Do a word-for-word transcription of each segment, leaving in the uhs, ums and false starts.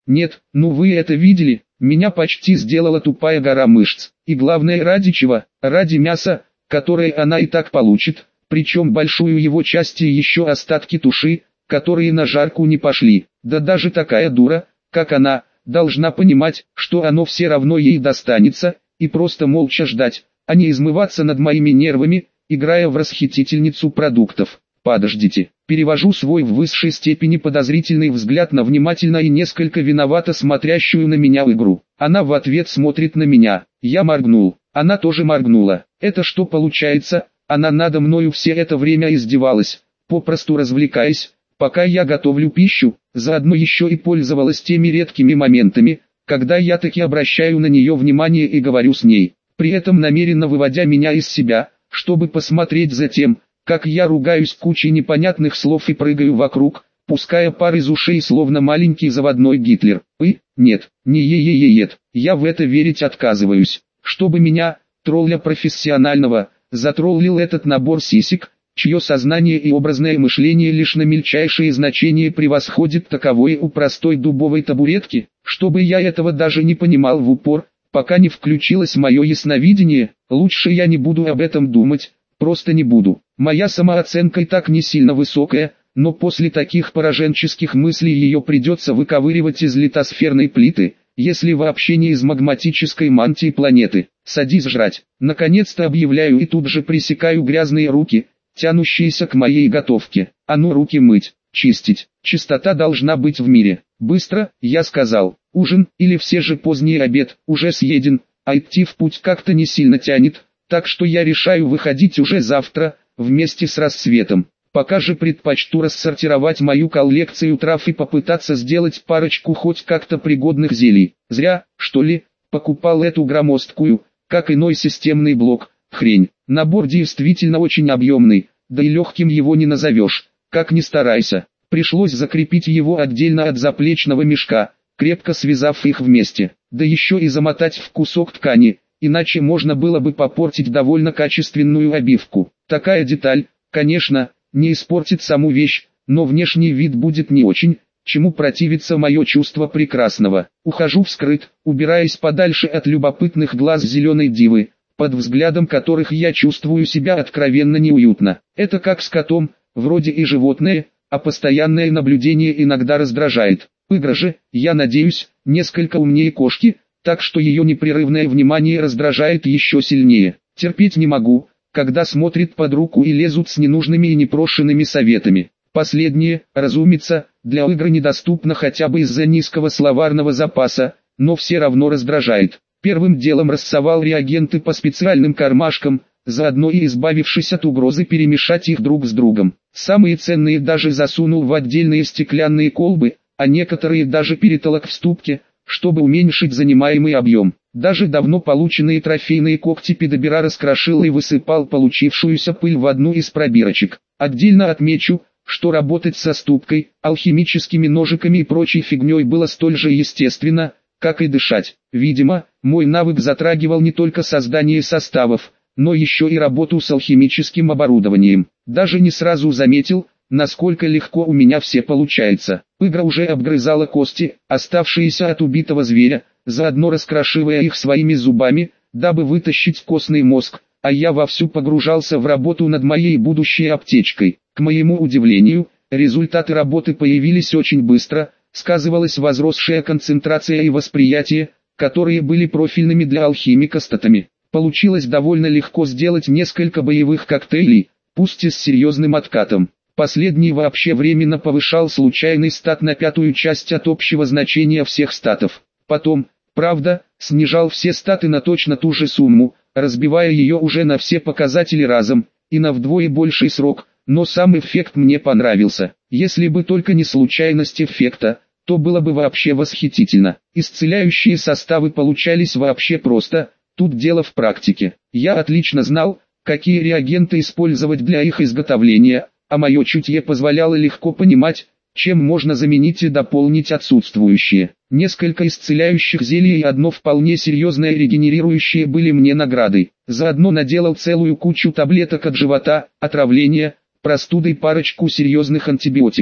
Нет, ну вы это видели, меня почти сделала тупая гора мышц. И главное ради чего? Ради мяса, которое она и так получит, причем большую его часть и еще остатки туши, которые на жарку не пошли. Да даже такая дура, как она, должна понимать, что оно все равно ей достанется, и просто молча ждать, а не измываться над моими нервами, играя в расхитительницу продуктов. Подождите, перевожу свой в высшей степени подозрительный взгляд на внимательно и несколько виновато смотрящую на меня игру. Она в ответ смотрит на меня, я моргнул, она тоже моргнула. Это что получается, она надо мною все это время издевалась, попросту развлекаясь, пока я готовлю пищу, заодно еще и пользовалась теми редкими моментами, когда я таки обращаю на нее внимание и говорю с ней, при этом намеренно выводя меня из себя, чтобы посмотреть за тем, как я ругаюсь кучей непонятных слов и прыгаю вокруг, пуская пар из ушей словно маленький заводной Гитлер. И, нет, не е-е-е-ет, я в это верить отказываюсь. Чтобы меня, тролля профессионального, затроллил этот набор сисек, чье сознание и образное мышление лишь на мельчайшие значения превосходит таковое у простой дубовой табуретки, чтобы я этого даже не понимал в упор, пока не включилось мое ясновидение, лучше я не буду об этом думать, просто не буду. Моя самооценка и так не сильно высокая, но после таких пораженческих мыслей ее придется выковыривать из литосферной плиты, если вообще не из магматической мантии планеты. Садись жрать. Наконец-то объявляю и тут же пресекаю грязные руки, тянущиеся к моей готовке. А ну руки мыть, чистить. Чистота должна быть в мире. Быстро, я сказал. Ужин, или все же поздний обед, уже съеден, а идти в путь как-то не сильно тянет, так что я решаю выходить уже завтра, вместе с рассветом. Пока же предпочту рассортировать мою коллекцию трав и попытаться сделать парочку хоть как-то пригодных зелий. Зря, что ли, покупал эту громоздкую, как иной системный блок, хрень. Набор действительно очень объемный, да и легким его не назовешь, как ни старайся. Пришлось закрепить его отдельно от заплечного мешка, крепко связав их вместе, да еще и замотать в кусок ткани, иначе можно было бы попортить довольно качественную обивку. Такая деталь, конечно, не испортит саму вещь, но внешний вид будет не очень, чему противится мое чувство прекрасного. Ухожу вскрыт, убираясь подальше от любопытных глаз зеленой дивы, под взглядом которых я чувствую себя откровенно неуютно. Это как с котом, вроде и животное, а постоянное наблюдение иногда раздражает. Игра же, я надеюсь, несколько умнее кошки, так что ее непрерывное внимание раздражает еще сильнее. Терпеть не могу, когда смотрит под руку и лезут с ненужными и непрошенными советами. Последнее, разумеется, для игры недоступно хотя бы из-за низкого словарного запаса, но все равно раздражает. Первым делом рассовал реагенты по специальным кармашкам, заодно и избавившись от угрозы перемешать их друг с другом. Самые ценные даже засунул в отдельные стеклянные колбы, а некоторые даже перетолок в ступке, чтобы уменьшить занимаемый объем. Даже давно полученные трофейные когти педобера раскрошил и высыпал получившуюся пыль в одну из пробирочек. Отдельно отмечу, что работать со ступкой, алхимическими ножиками и прочей фигней было столь же естественно, как и дышать. Видимо, мой навык затрагивал не только создание составов, но еще и работу с алхимическим оборудованием. Даже не сразу заметил, насколько легко у меня все получается. Игра уже обгрызала кости, оставшиеся от убитого зверя, заодно раскрошивая их своими зубами, дабы вытащить костный мозг, а я вовсю погружался в работу над моей будущей аптечкой. К моему удивлению, результаты работы появились очень быстро, сказывалась возросшая концентрация и восприятие, которые были профильными для алхимика статами. Получилось довольно легко сделать несколько боевых коктейлей, пусть и с серьезным откатом. Последний вообще временно повышал случайный стат на пятую часть от общего значения всех статов. Потом, правда, снижал все статы на точно ту же сумму, разбивая ее уже на все показатели разом, и на вдвое больший срок, но сам эффект мне понравился. Если бы только не случайность эффекта, то было бы вообще восхитительно. Исцеляющие составы получались вообще просто, тут дело в практике. Я отлично знал, какие реагенты использовать для их изготовления, а мое чутье позволяло легко понимать, чем можно заменить и дополнить отсутствующие. Несколько исцеляющих зелий и одно вполне серьезное регенерирующее были мне наградой. Заодно наделал целую кучу таблеток от живота, отравления, простуды и парочку серьезных антибиотиков.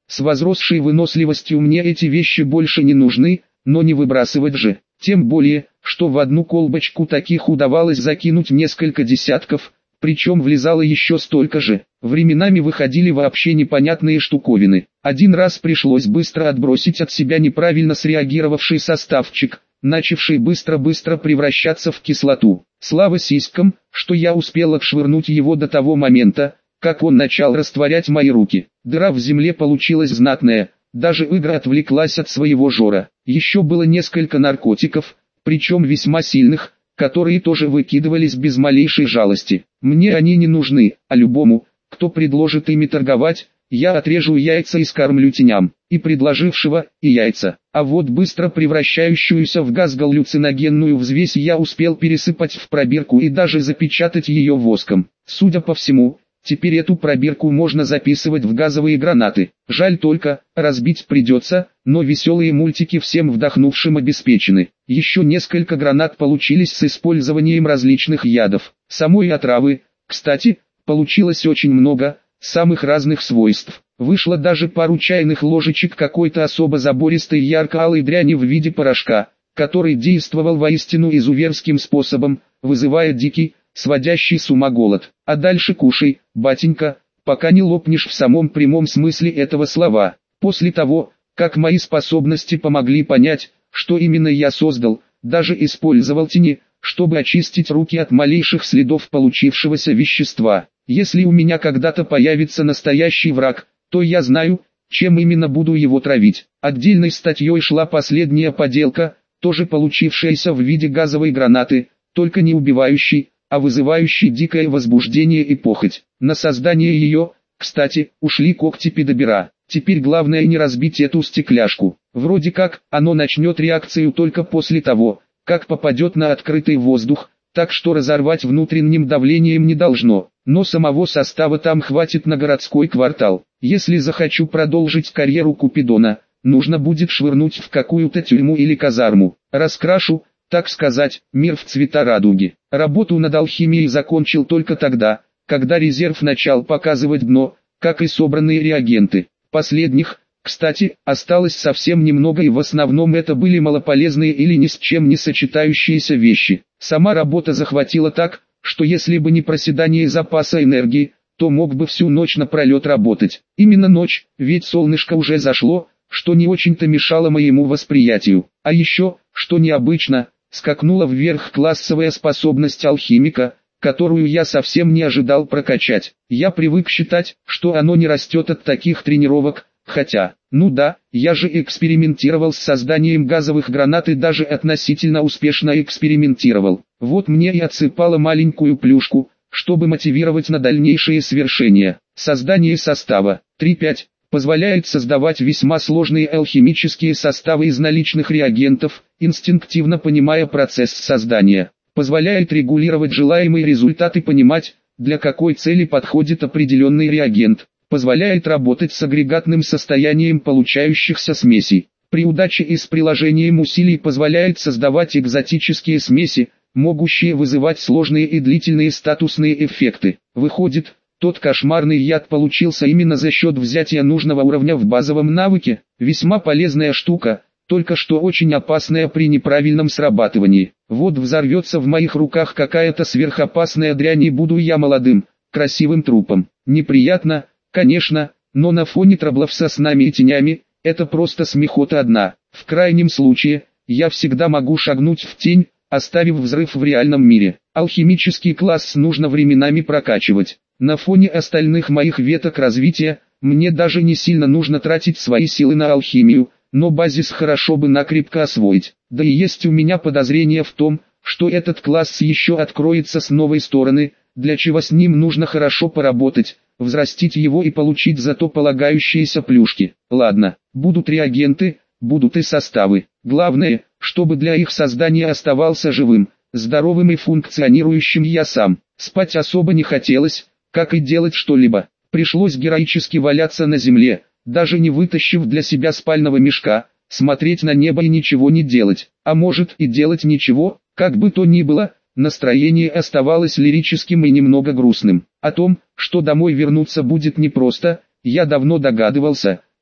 С возросшей выносливостью мне эти вещи больше не нужны, но не выбрасывать же. Тем более, что в одну колбочку таких удавалось закинуть несколько десятков, причем влезало еще столько же. Временами выходили вообще непонятные штуковины. Один раз пришлось быстро отбросить от себя неправильно среагировавший составчик, начавший быстро-быстро превращаться в кислоту. Слава сиськам, что я успел отшвырнуть его до того момента, как он начал растворять мои руки. Дыра в земле получилась знатная, даже Игра отвлеклась от своего жора. Еще было несколько наркотиков, причем весьма сильных, которые тоже выкидывались без малейшей жалости. Мне они не нужны, а любому, кто предложит ими торговать, я отрежу яйца и скормлю теням, и предложившего, и яйца. А вот быстро превращающуюся в газ галлюциногенную взвесь я успел пересыпать в пробирку и даже запечатать ее воском. Судя по всему, теперь эту пробирку можно записывать в газовые гранаты. Жаль только, разбить придется, но веселые мультики всем вдохнувшим обеспечены. Еще несколько гранат получились с использованием различных ядов. Самой отравы, кстати, получилось очень много, самых разных свойств. Вышло даже пару чайных ложечек какой-то особо забористой ярко-алой дряни в виде порошка, который действовал воистину изуверским способом, вызывая дикий, сводящий с ума голод. А дальше кушай, батенька, пока не лопнешь в самом прямом смысле этого слова. После того, как мои способности помогли понять, что именно я создал, даже использовал тени, чтобы очистить руки от малейших следов получившегося вещества. Если у меня когда-то появится настоящий враг, то я знаю, чем именно буду его травить. Отдельной статьей шла последняя поделка, тоже получившаяся в виде газовой гранаты, только не убивающей, а вызывающей дикое возбуждение и похоть. На создание ее, кстати, ушли когти педобера. Теперь главное не разбить эту стекляшку. Вроде как, оно начнет реакцию только после того, как попадет на открытый воздух, так что разорвать внутренним давлением не должно. Но самого состава там хватит на городской квартал. Если захочу продолжить карьеру Купидона, нужно будет швырнуть в какую-то тюрьму или казарму. Раскрашу, так сказать, мир в цвета радуги. Работу над алхимией закончил только тогда, когда резерв начал показывать дно, как и собранные реагенты. Последних, кстати, осталось совсем немного, и в основном это были малополезные или ни с чем не сочетающиеся вещи. Сама работа захватила так, что если бы не проседание запаса энергии, то мог бы всю ночь напролет работать. Именно ночь, ведь солнышко уже зашло, что не очень-то мешало моему восприятию. А еще, что необычно, скакнула вверх классовая способность алхимика, которую я совсем не ожидал прокачать. Я привык считать, что оно не растет от таких тренировок, хотя, ну да, я же экспериментировал с созданием газовых гранат и даже относительно успешно экспериментировал. Вот мне и отсыпало маленькую плюшку, чтобы мотивировать на дальнейшие свершения. Создание состава три пять позволяет создавать весьма сложные алхимические составы из наличных реагентов, инстинктивно понимая процесс создания. Позволяет регулировать желаемые результаты, понимать, для какой цели подходит определенный реагент. Позволяет работать с агрегатным состоянием получающихся смесей. При удаче и с приложением усилий позволяет создавать экзотические смеси, могущие вызывать сложные и длительные статусные эффекты. Выходит, тот кошмарный яд получился именно за счет взятия нужного уровня в базовом навыке. Весьма полезная штука, только что очень опасная при неправильном срабатывании. Вот взорвется в моих руках какая-то сверхопасная дрянь, и буду я молодым, красивым трупом. Неприятно, конечно, но на фоне траблов со снами и тенями, это просто смехота одна. В крайнем случае, я всегда могу шагнуть в тень, оставив взрыв в реальном мире. Алхимический класс нужно временами прокачивать. На фоне остальных моих веток развития, мне даже не сильно нужно тратить свои силы на алхимию, но базис хорошо бы накрепко освоить. Да и есть у меня подозрение в том, что этот класс еще откроется с новой стороны, для чего с ним нужно хорошо поработать, взрастить его и получить зато полагающиеся плюшки. Ладно, будут реагенты, будут и составы. Главное, чтобы для их создания оставался живым, здоровым и функционирующим я сам. Спать особо не хотелось, как и делать что-либо. Пришлось героически валяться на земле, даже не вытащив для себя спального мешка, смотреть на небо и ничего не делать. А может и делать ничего, как бы то ни было, настроение оставалось лирическим и немного грустным. О том, что домой вернуться будет непросто, я давно догадывался,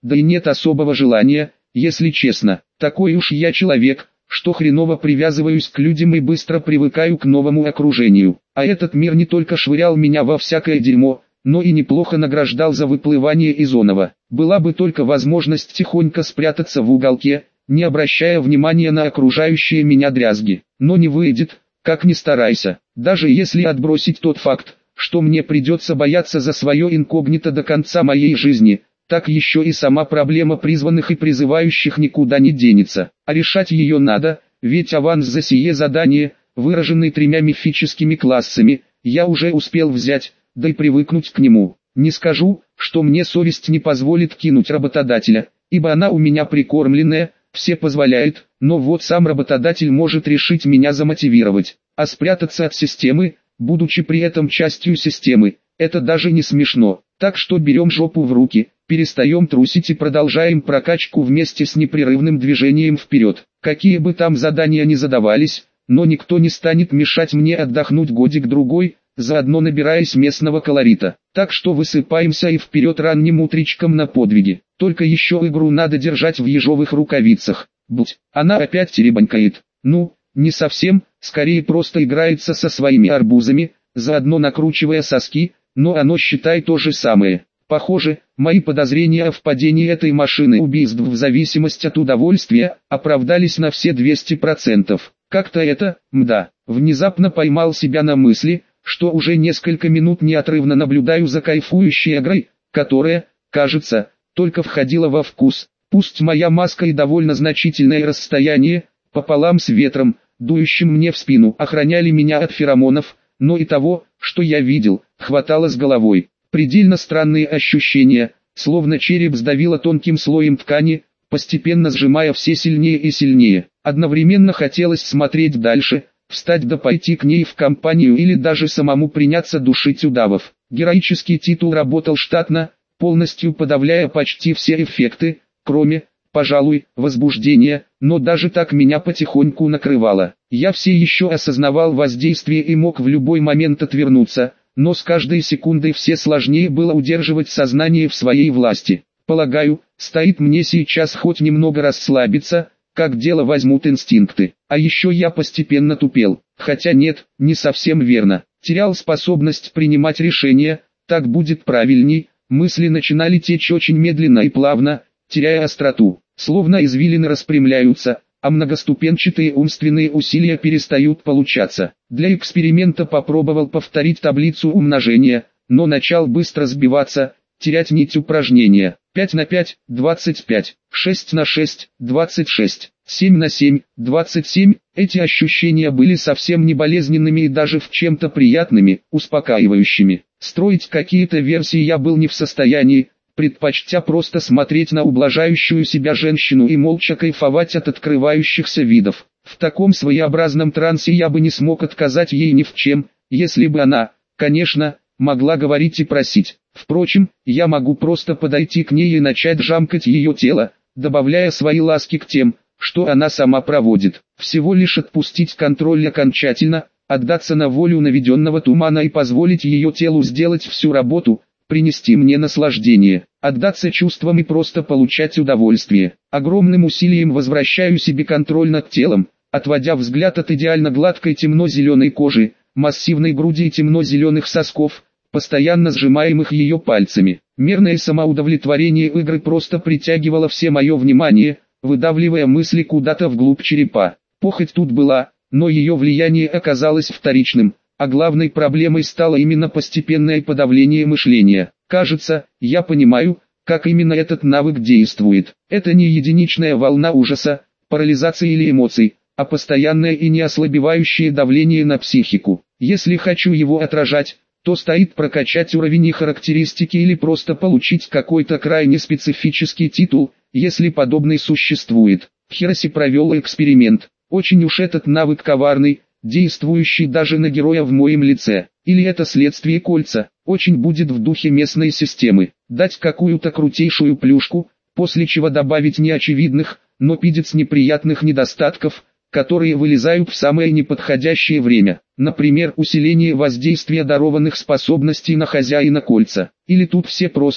да и нет особого желания, если честно. Такой уж я человек, что хреново привязываюсь к людям и быстро привыкаю к новому окружению. А этот мир не только швырял меня во всякое дерьмо, но и неплохо награждал за выплывание из оного. Была бы только возможность тихонько спрятаться в уголке, не обращая внимания на окружающие меня дрязги. Но не выйдет, как ни старайся. Даже если отбросить тот факт, что мне придется бояться за свое инкогнито до конца моей жизни, так еще и сама проблема призванных и призывающих никуда не денется. А решать ее надо, ведь аванс за сие задание, выраженный тремя мифическими классами, я уже успел взять, да и привыкнуть к нему. Не скажу, что мне совесть не позволит кинуть работодателя, ибо она у меня прикормленная, все позволяет, но вот сам работодатель может решить меня замотивировать, а спрятаться от системы, будучи при этом частью системы, это даже не смешно. Так что берем жопу в руки, перестаем трусить и продолжаем прокачку вместе с непрерывным движением вперед. Какие бы там задания ни задавались, но никто не станет мешать мне отдохнуть годик-другой, заодно набираясь местного колорита. Так что высыпаемся и вперед ранним утречком на подвиги. Только еще игру надо держать в ежовых рукавицах. Будь, она опять теребанькает. Ну, не совсем, скорее просто играется со своими арбузами, заодно накручивая соски, но оно считай то же самое. Похоже, мои подозрения о впадении этой машины убийств в зависимости от удовольствия, оправдались на все двести процентов. Как-то это, мда, внезапно поймал себя на мысли, что уже несколько минут неотрывно наблюдаю за кайфующей игрой, которая, кажется, только входила во вкус. Пусть моя маска и довольно значительное расстояние, пополам с ветром, дующим мне в спину, охраняли меня от феромонов, но и того, что я видел, хватало с головой. Предельно странные ощущения, словно череп сдавило тонким слоем ткани, постепенно сжимая все сильнее и сильнее. Одновременно хотелось смотреть дальше, встать да пойти к ней в компанию или даже самому приняться душить удавов. Героический титул работал штатно, полностью подавляя почти все эффекты, кроме, пожалуй, возбуждения, но даже так меня потихоньку накрывало. Я все еще осознавал воздействие и мог в любой момент отвернуться, но с каждой секундой все сложнее было удерживать сознание в своей власти. Полагаю, стоит мне сейчас хоть немного расслабиться, как дело возьмут инстинкты. А еще я постепенно тупел, хотя нет, не совсем верно. Терял способность принимать решения, так будет правильней, мысли начинали течь очень медленно и плавно, теряя остроту, словно извилины распрямляются, а многоступенчатые умственные усилия перестают получаться. Для эксперимента попробовал повторить таблицу умножения, но начал быстро сбиваться, терять нить упражнения. пять на пять – двадцать пять, шесть на шесть – двадцать шесть, семь на семь – двадцать семь. Эти ощущения были совсем не болезненными и даже в чем-то приятными, успокаивающими. Строить какие-то версии я был не в состоянии, предпочтя просто смотреть на ублажающую себя женщину и молча кайфовать от открывающихся видов. В таком своеобразном трансе я бы не смог отказать ей ни в чем, если бы она, конечно, могла говорить и просить. Впрочем, я могу просто подойти к ней и начать жамкать ее тело, добавляя свои ласки к тем, что она сама проводит. Всего лишь отпустить контроль окончательно, отдаться на волю наведенного тумана и позволить ее телу сделать всю работу, принести мне наслаждение, отдаться чувствам и просто получать удовольствие. Огромным усилием возвращаю себе контроль над телом, отводя взгляд от идеально гладкой темно-зеленой кожи, массивной груди и темно-зеленых сосков, постоянно сжимаемых ее пальцами. Мерное самоудовлетворение игры просто притягивало все мое внимание, выдавливая мысли куда-то вглубь черепа. Похоть тут была, но ее влияние оказалось вторичным, а главной проблемой стало именно постепенное подавление мышления. Кажется, я понимаю, как именно этот навык действует. Это не единичная волна ужаса, парализации или эмоций, а постоянное и не ослабевающее давление на психику. Если хочу его отражать, то стоит прокачать уровень и характеристики или просто получить какой-то крайне специфический титул, если подобный существует. Хироси провел эксперимент. Очень уж этот навык коварный, действующий даже на героя в моем лице. Или это следствие кольца, очень будет в духе местной системы. Дать какую-то крутейшую плюшку, после чего добавить неочевидных, но пиздец неприятных недостатков, которые вылезают в самое неподходящее время. Например, усиление воздействия дарованных способностей на хозяина кольца. Или тут все просто,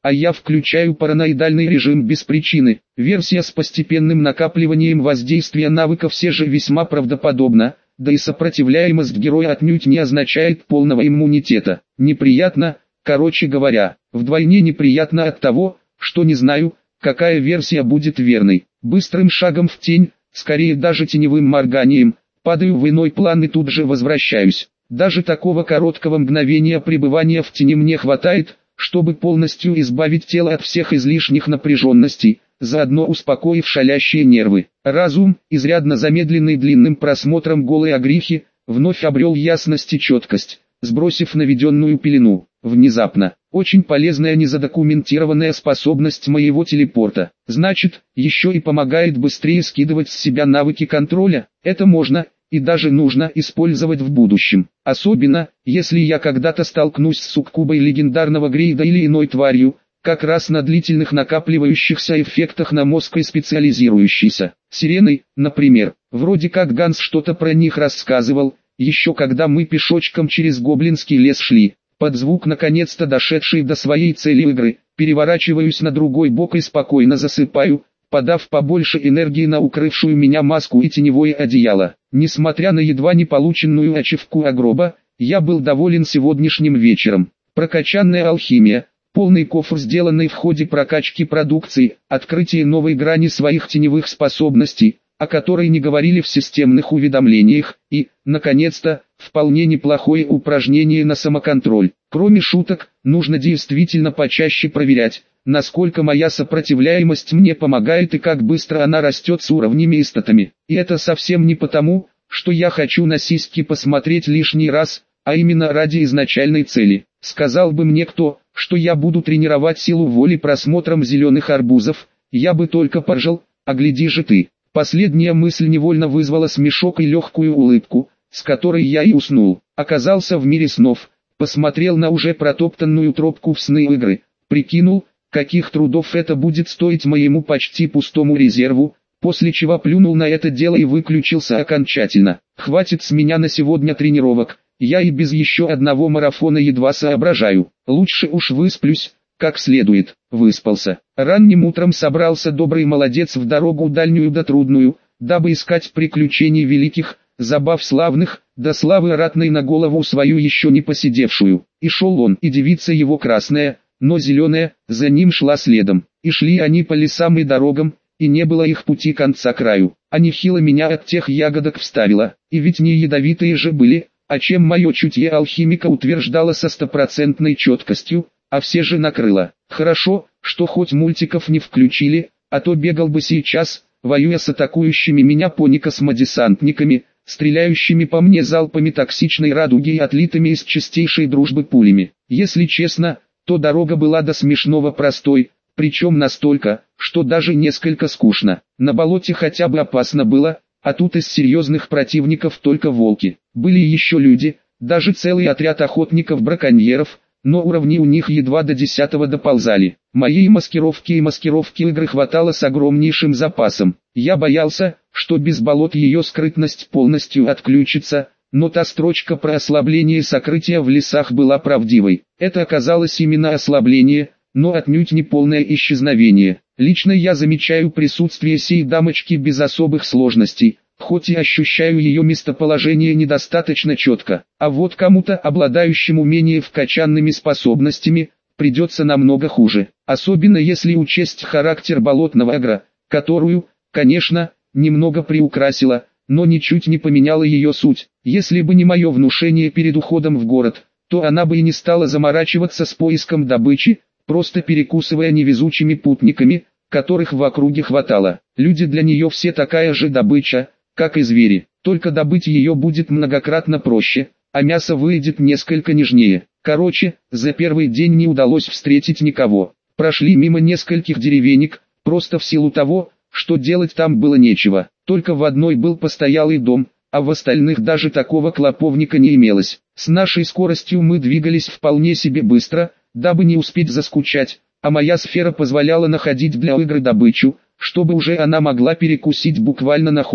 а я включаю параноидальный режим без причины. Версия с постепенным накапливанием воздействия навыка все же весьма правдоподобна, да и сопротивляемость героя отнюдь не означает полного иммунитета. Неприятно, короче говоря, вдвойне неприятно от того, что не знаю, какая версия будет верной. Быстрым шагом в тень, скорее даже теневым морганием, падаю в иной план и тут же возвращаюсь. Даже такого короткого мгновения пребывания в тени мне хватает, чтобы полностью избавить тело от всех излишних напряженностей, заодно успокоив шалящие нервы. Разум, изрядно замедленный длинным просмотром голой огрихи, вновь обрел ясность и четкость, сбросив наведенную пелену. Внезапно, очень полезная незадокументированная способность моего телепорта. Значит, еще и помогает быстрее скидывать с себя навыки контроля. Это можно и даже нужно использовать в будущем. Особенно, если я когда-то столкнусь с суккубой легендарного грейда или иной тварью, как раз на длительных накапливающихся эффектах на мозг и специализирующейся. Сиреной, например. Вроде как Ганс что-то про них рассказывал, еще когда мы пешочком через гоблинский лес шли. Под звук наконец-то дошедшей до своей цели игры, переворачиваюсь на другой бок и спокойно засыпаю, подав побольше энергии на укрывшую меня маску и теневое одеяло. Несмотря на едва не полученную ачивку Агроба, я был доволен сегодняшним вечером. Прокачанная алхимия, полный кофр, сделанный в ходе прокачки продукции, открытие новой грани своих теневых способностей, о которой не говорили в системных уведомлениях, и, наконец-то, вполне неплохое упражнение на самоконтроль. Кроме шуток, нужно действительно почаще проверять, насколько моя сопротивляемость мне помогает и как быстро она растет с уровнями и статами. И это совсем не потому, что я хочу на сиськи посмотреть лишний раз, а именно ради изначальной цели. Сказал бы мне кто, что я буду тренировать силу воли просмотром зеленых арбузов, я бы только поржал, а гляди же ты. Последняя мысль невольно вызвала смешок и легкую улыбку, с которой я и уснул. Оказался в мире снов, посмотрел на уже протоптанную тропку в сны игры, прикинул, каких трудов это будет стоить моему почти пустому резерву, после чего плюнул на это дело и выключился окончательно. Хватит с меня на сегодня тренировок, я и без еще одного марафона едва соображаю. Лучше уж высплюсь, как следует. Выспался. Ранним утром собрался добрый молодец в дорогу дальнюю да трудную, дабы искать приключений великих, забав славных, да славы ратной на голову свою еще не посидевшую. И шел он, и девица его красная, но зеленая, за ним шла следом. И шли они по лесам и дорогам, и не было их пути конца краю. А нехило меня от тех ягодок вставило, и ведь не ядовитые же были, о чем мое чутье алхимика утверждало со стопроцентной четкостью, а все же накрыло. Хорошо, что хоть мультиков не включили, а то бегал бы сейчас, воюя с атакующими меня пони-космодесантниками, стреляющими по мне залпами токсичной радуги и отлитыми из чистейшей дружбы пулями. Если честно, то дорога была до смешного простой, причем настолько, что даже несколько скучно. На болоте хотя бы опасно было, а тут из серьезных противников только волки. Были еще люди, даже целый отряд охотников-браконьеров, но уровни у них едва до десятого доползали. Моей маскировки и маскировки игры хватало с огромнейшим запасом. Я боялся, что без болот ее скрытность полностью отключится, но та строчка про ослабление сокрытия в лесах была правдивой. Это оказалось именно ослабление, но отнюдь не полное исчезновение. Лично я замечаю присутствие сей дамочки без особых сложностей, хоть и ощущаю ее местоположение недостаточно четко. А вот кому-то, обладающему менее вкачанными способностями, придется намного хуже. Особенно если учесть характер болотного агро, которую, конечно, немного приукрасила, но ничуть не поменяла ее суть. Если бы не мое внушение перед уходом в город, то она бы и не стала заморачиваться с поиском добычи, просто перекусывая невезучими путниками, которых в округе хватало. Люди для нее все такая же добыча, как и звери, только добыть ее будет многократно проще, а мясо выйдет несколько нежнее. Короче, за первый день не удалось встретить никого. Прошли мимо нескольких деревенек, просто в силу того, что делать там было нечего. Только в одной был постоялый дом, а в остальных даже такого клоповника не имелось. С нашей скоростью мы двигались вполне себе быстро, дабы не успеть заскучать, а моя сфера позволяла находить для игры добычу, чтобы уже она могла перекусить буквально на ходу.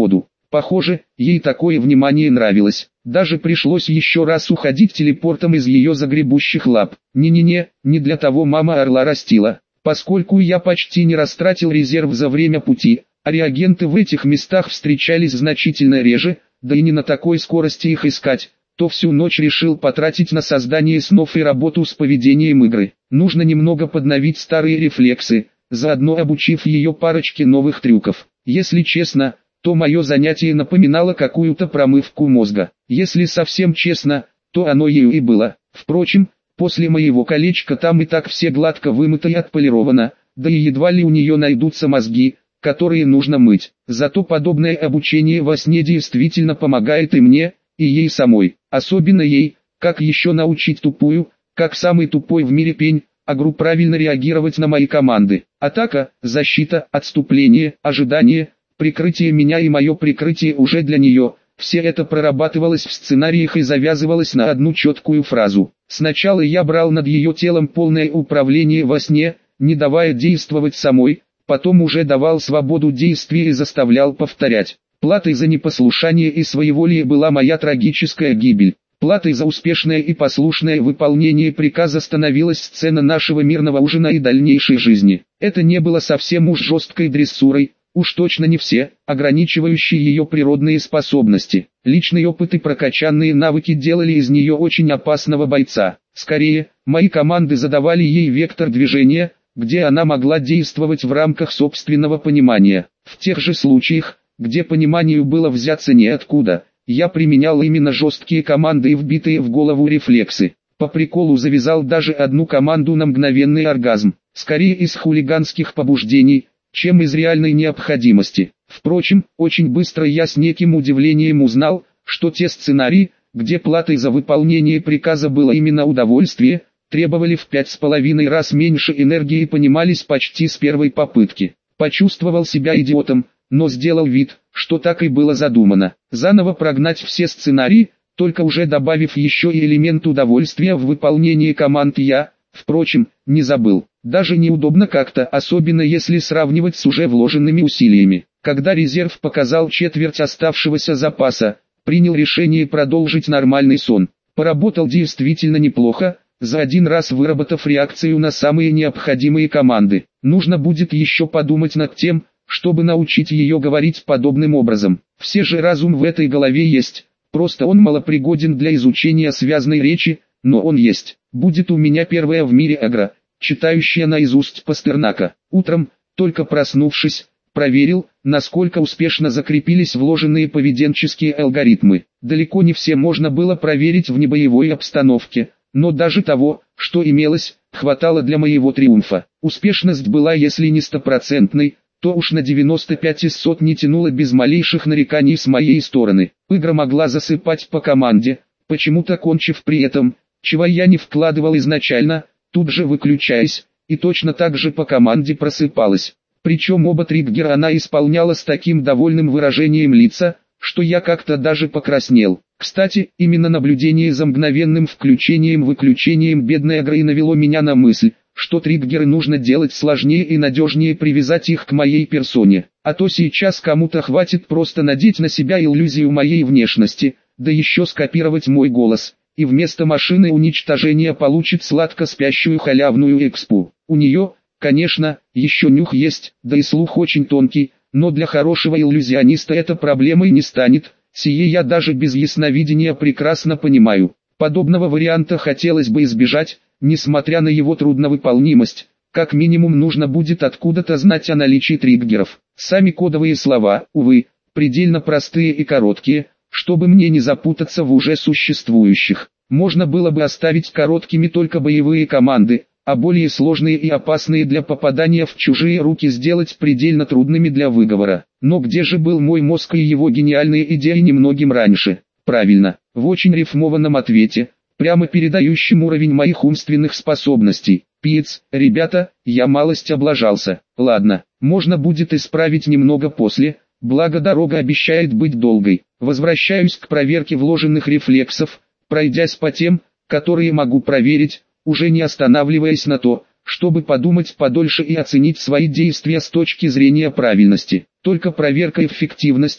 Похоже, ей такое внимание нравилось. Даже пришлось еще раз уходить телепортом из ее загребущих лап. Не-не-не, не для того мама орла растила. Поскольку я почти не растратил резерв за время пути, а реагенты в этих местах встречались значительно реже, да и не на такой скорости их искать, то всю ночь решил потратить на создание снов и работу с поведением игры. Нужно немного подновить старые рефлексы, заодно обучив ее парочке новых трюков. Если честно, то мое занятие напоминало какую-то промывку мозга. Если совсем честно, то оно ею и было. Впрочем, после моего колечка там и так все гладко вымыто и отполировано, да и едва ли у нее найдутся мозги, которые нужно мыть. Зато подобное обучение во сне действительно помогает и мне, и ей самой. Особенно ей, как еще научить тупую, как самый тупой в мире пень, агру правильно реагировать на мои команды. Атака, защита, отступление, ожидание, прикрытие меня и мое прикрытие уже для нее. Все это прорабатывалось в сценариях и завязывалось на одну четкую фразу. Сначала я брал над ее телом полное управление во сне, не давая действовать самой, потом уже давал свободу действий и заставлял повторять. Платой за непослушание и своеволие была моя трагическая гибель. Платой за успешное и послушное выполнение приказа становилась сцена нашего мирного ужина и дальнейшей жизни. Это не было совсем уж жесткой дрессурой, уж точно не все, ограничивающие ее природные способности. Личный опыт и прокачанные навыки делали из нее очень опасного бойца. Скорее, мои команды задавали ей вектор движения, где она могла действовать в рамках собственного понимания. В тех же случаях, где пониманию было взяться неоткуда, я применял именно жесткие команды и вбитые в голову рефлексы. По приколу завязал даже одну команду на мгновенный оргазм, скорее из хулиганских побуждений, чем из реальной необходимости. Впрочем, очень быстро я с неким удивлением узнал, что те сценарии, где платой за выполнение приказа было именно удовольствие, требовали в пять с половиной раз меньше энергии и понимались почти с первой попытки. Почувствовал себя идиотом, но сделал вид, что так и было задумано. Заново прогнать все сценарии, только уже добавив еще и элемент удовольствия в выполнении команд я, впрочем, не забыл. Даже неудобно как-то, особенно если сравнивать с уже вложенными усилиями. Когда резерв показал четверть оставшегося запаса, принял решение продолжить нормальный сон. Поработал действительно неплохо, за один раз выработав реакцию на самые необходимые команды. Нужно будет еще подумать над тем, чтобы научить ее говорить подобным образом. Все же разум в этой голове есть, просто он малопригоден для изучения связной речи, но он есть. Будет у меня первая в мире агра, читающая наизусть Пастернака. Утром, только проснувшись, проверил, насколько успешно закрепились вложенные поведенческие алгоритмы. Далеко не все можно было проверить в небоевой обстановке, но даже того, что имелось, хватало для моего триумфа. Успешность была если не стопроцентной, то уж на девяносто пять из сот не тянуло без малейших нареканий с моей стороны. Игра могла засыпать по команде, почему-то кончив при этом, чего я не вкладывал изначально, тут же выключаясь, и точно так же по команде просыпалась. Причем оба триггера она исполняла с таким довольным выражением лица, что я как-то даже покраснел. Кстати, именно наблюдение за мгновенным включением-выключением бедной агры навело меня на мысль, что триггеры нужно делать сложнее и надежнее привязать их к моей персоне. А то сейчас кому-то хватит просто надеть на себя иллюзию моей внешности, да еще скопировать мой голос, и вместо машины уничтожения получит сладко спящую халявную экспу. У нее, конечно, еще нюх есть, да и слух очень тонкий, но для хорошего иллюзиониста это проблемой не станет, сие я даже без ясновидения прекрасно понимаю. Подобного варианта хотелось бы избежать, несмотря на его трудновыполнимость, как минимум нужно будет откуда-то знать о наличии триггеров. Сами кодовые слова, увы, предельно простые и короткие, чтобы мне не запутаться в уже существующих. Можно было бы оставить короткими только боевые команды, а более сложные и опасные для попадания в чужие руки сделать предельно трудными для выговора. Но где же был мой мозг и его гениальные идеи немногим раньше? Правильно, в очень рифмованном ответе, прямо передающим уровень моих умственных способностей. Пиц, ребята, я малость облажался. Ладно, можно будет исправить немного после, благо дорога обещает быть долгой. Возвращаюсь к проверке вложенных рефлексов, пройдясь по тем, которые могу проверить, уже не останавливаясь на то, чтобы подумать подольше и оценить свои действия с точки зрения правильности. Только проверка эффективности,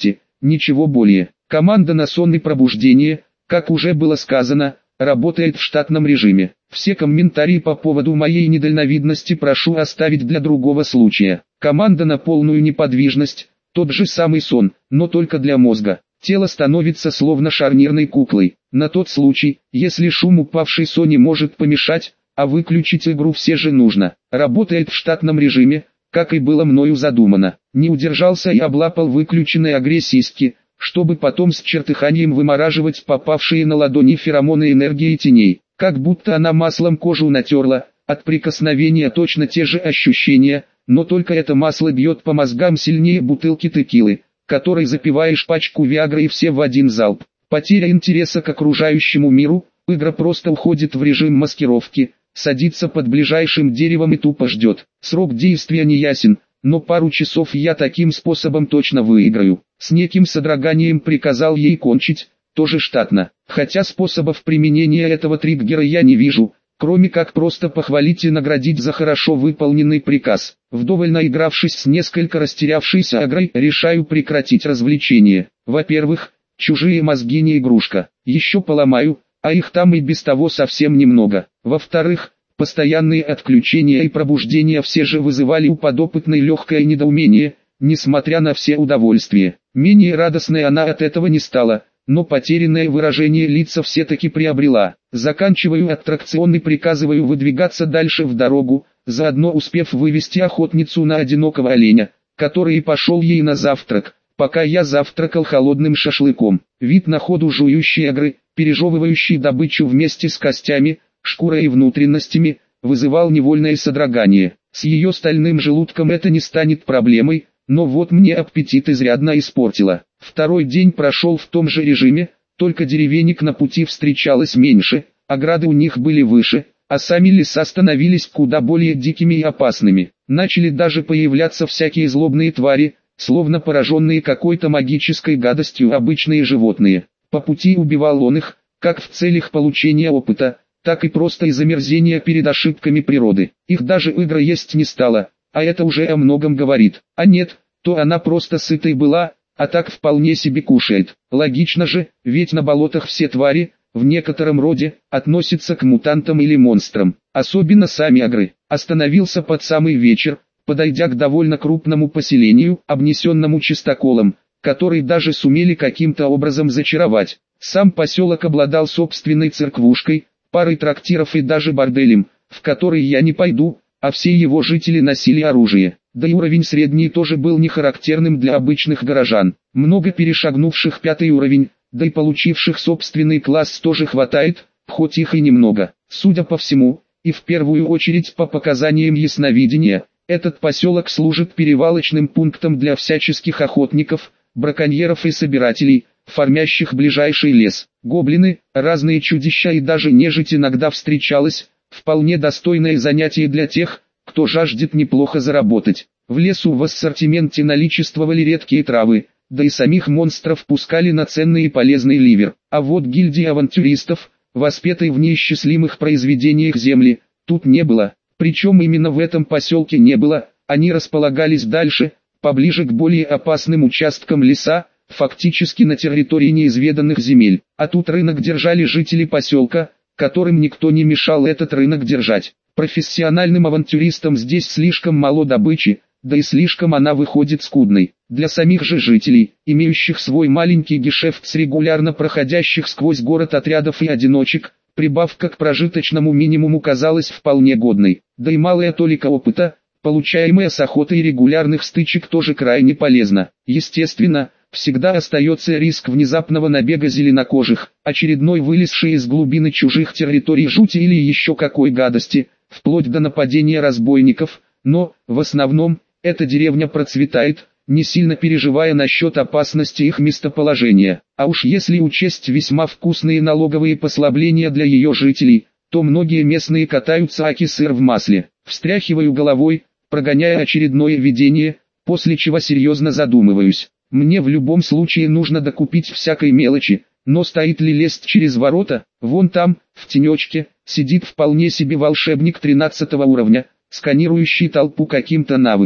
ничего более. Команда на сон и пробуждение, как уже было сказано, работает в штатном режиме. Все комментарии по поводу моей недальновидности прошу оставить для другого случая. Команда на полную неподвижность, тот же самый сон, но только для мозга. Тело становится словно шарнирной куклой. На тот случай, если шум упавшей Сони может помешать, а выключить игру все же нужно. Работает в штатном режиме, как и было мною задумано. Не удержался и облапал выключенные агрессийски, чтобы потом с чертыханием вымораживать попавшие на ладони феромоны энергии теней. Как будто она маслом кожу натерла, от прикосновения точно те же ощущения, но только это масло бьет по мозгам сильнее бутылки текилы, которой запиваешь пачку виагры и все в один залп. Потеря интереса к окружающему миру, игра просто уходит в режим маскировки, садится под ближайшим деревом и тупо ждет. Срок действия не ясен, но пару часов я таким способом точно выиграю. С неким содроганием приказал ей кончить, тоже штатно. Хотя способов применения этого триггера я не вижу, кроме как просто похвалить и наградить за хорошо выполненный приказ. Вдоволь наигравшись с несколько растерявшейся агрой, решаю прекратить развлечение. Во-первых, чужие мозги не игрушка, еще поломаю, а их там и без того совсем немного. Во-вторых, постоянные отключения и пробуждения все же вызывали у подопытной легкое недоумение, несмотря на все удовольствия. Менее радостной она от этого не стала, но потерянное выражение лица все-таки приобрела. Заканчиваю аттракцион и приказываю выдвигаться дальше в дорогу, заодно успев вывести охотницу на одинокого оленя, который и пошел ей на завтрак, пока я завтракал холодным шашлыком. Вид на ходу жующей агры, пережевывающей добычу вместе с костями, шкурой и внутренностями, вызывал невольное содрогание. С ее стальным желудком это не станет проблемой, но вот мне аппетит изрядно испортило. Второй день прошел в том же режиме, только деревенек на пути встречалось меньше, ограды у них были выше, а сами леса становились куда более дикими и опасными. Начали даже появляться всякие злобные твари, словно пораженные какой-то магической гадостью обычные животные. По пути убивал он их, как в целях получения опыта, так и просто из омерзения перед ошибками природы. Их даже игра есть не стала, а это уже о многом говорит. А нет, то она просто сытой была, а так вполне себе кушает. Логично же, ведь на болотах все твари, в некотором роде, относятся к мутантам или монстрам. Особенно сами агры. Остановился под самый вечер, подойдя к довольно крупному поселению, обнесенному чистоколом, который даже сумели каким-то образом зачаровать. Сам поселок обладал собственной церквушкой, парой трактиров и даже борделем, в который я не пойду, а все его жители носили оружие. Да и уровень средний тоже был не характерным для обычных горожан. Много перешагнувших пятый уровень, да и получивших собственный класс тоже хватает, хоть их и немного. Судя по всему, и в первую очередь по показаниям ясновидения, этот поселок служит перевалочным пунктом для всяческих охотников, браконьеров и собирателей, формящих ближайший лес. Гоблины, разные чудища и даже нежить иногда встречалось, вполне достойное занятие для тех, кто жаждет неплохо заработать. В лесу в ассортименте наличествовали редкие травы, да и самих монстров пускали на ценный и полезный ливер. А вот гильдии авантюристов, воспетой в неисчислимых произведениях земли, тут не было. Причем именно в этом поселке не было, они располагались дальше, поближе к более опасным участкам леса, фактически на территории неизведанных земель. А тут рынок держали жители поселка, которым никто не мешал этот рынок держать. Профессиональным авантюристам здесь слишком мало добычи, да и слишком она выходит скудной. Для самих же жителей, имеющих свой маленький гешефт с регулярно проходящих сквозь город отрядов и одиночек, прибавка к прожиточному минимуму казалась вполне годной. Да и малая толика опыта, получаемая с охотой и регулярных стычек, тоже крайне полезна. Естественно, всегда остается риск внезапного набега зеленокожих, очередной вылезшей из глубины чужих территорий жути или еще какой гадости, вплоть до нападения разбойников, но, в основном, эта деревня процветает, не сильно переживая насчет опасности их местоположения. А уж если учесть весьма вкусные налоговые послабления для ее жителей, то многие местные катаются аки сыр в масле. Встряхиваю головой, прогоняя очередное видение, после чего серьезно задумываюсь. Мне в любом случае нужно докупить всякой мелочи, но стоит ли лезть через ворота? Вон там, в тенечке, сидит вполне себе волшебник тринадцатого уровня, сканирующий толпу каким-то навыком.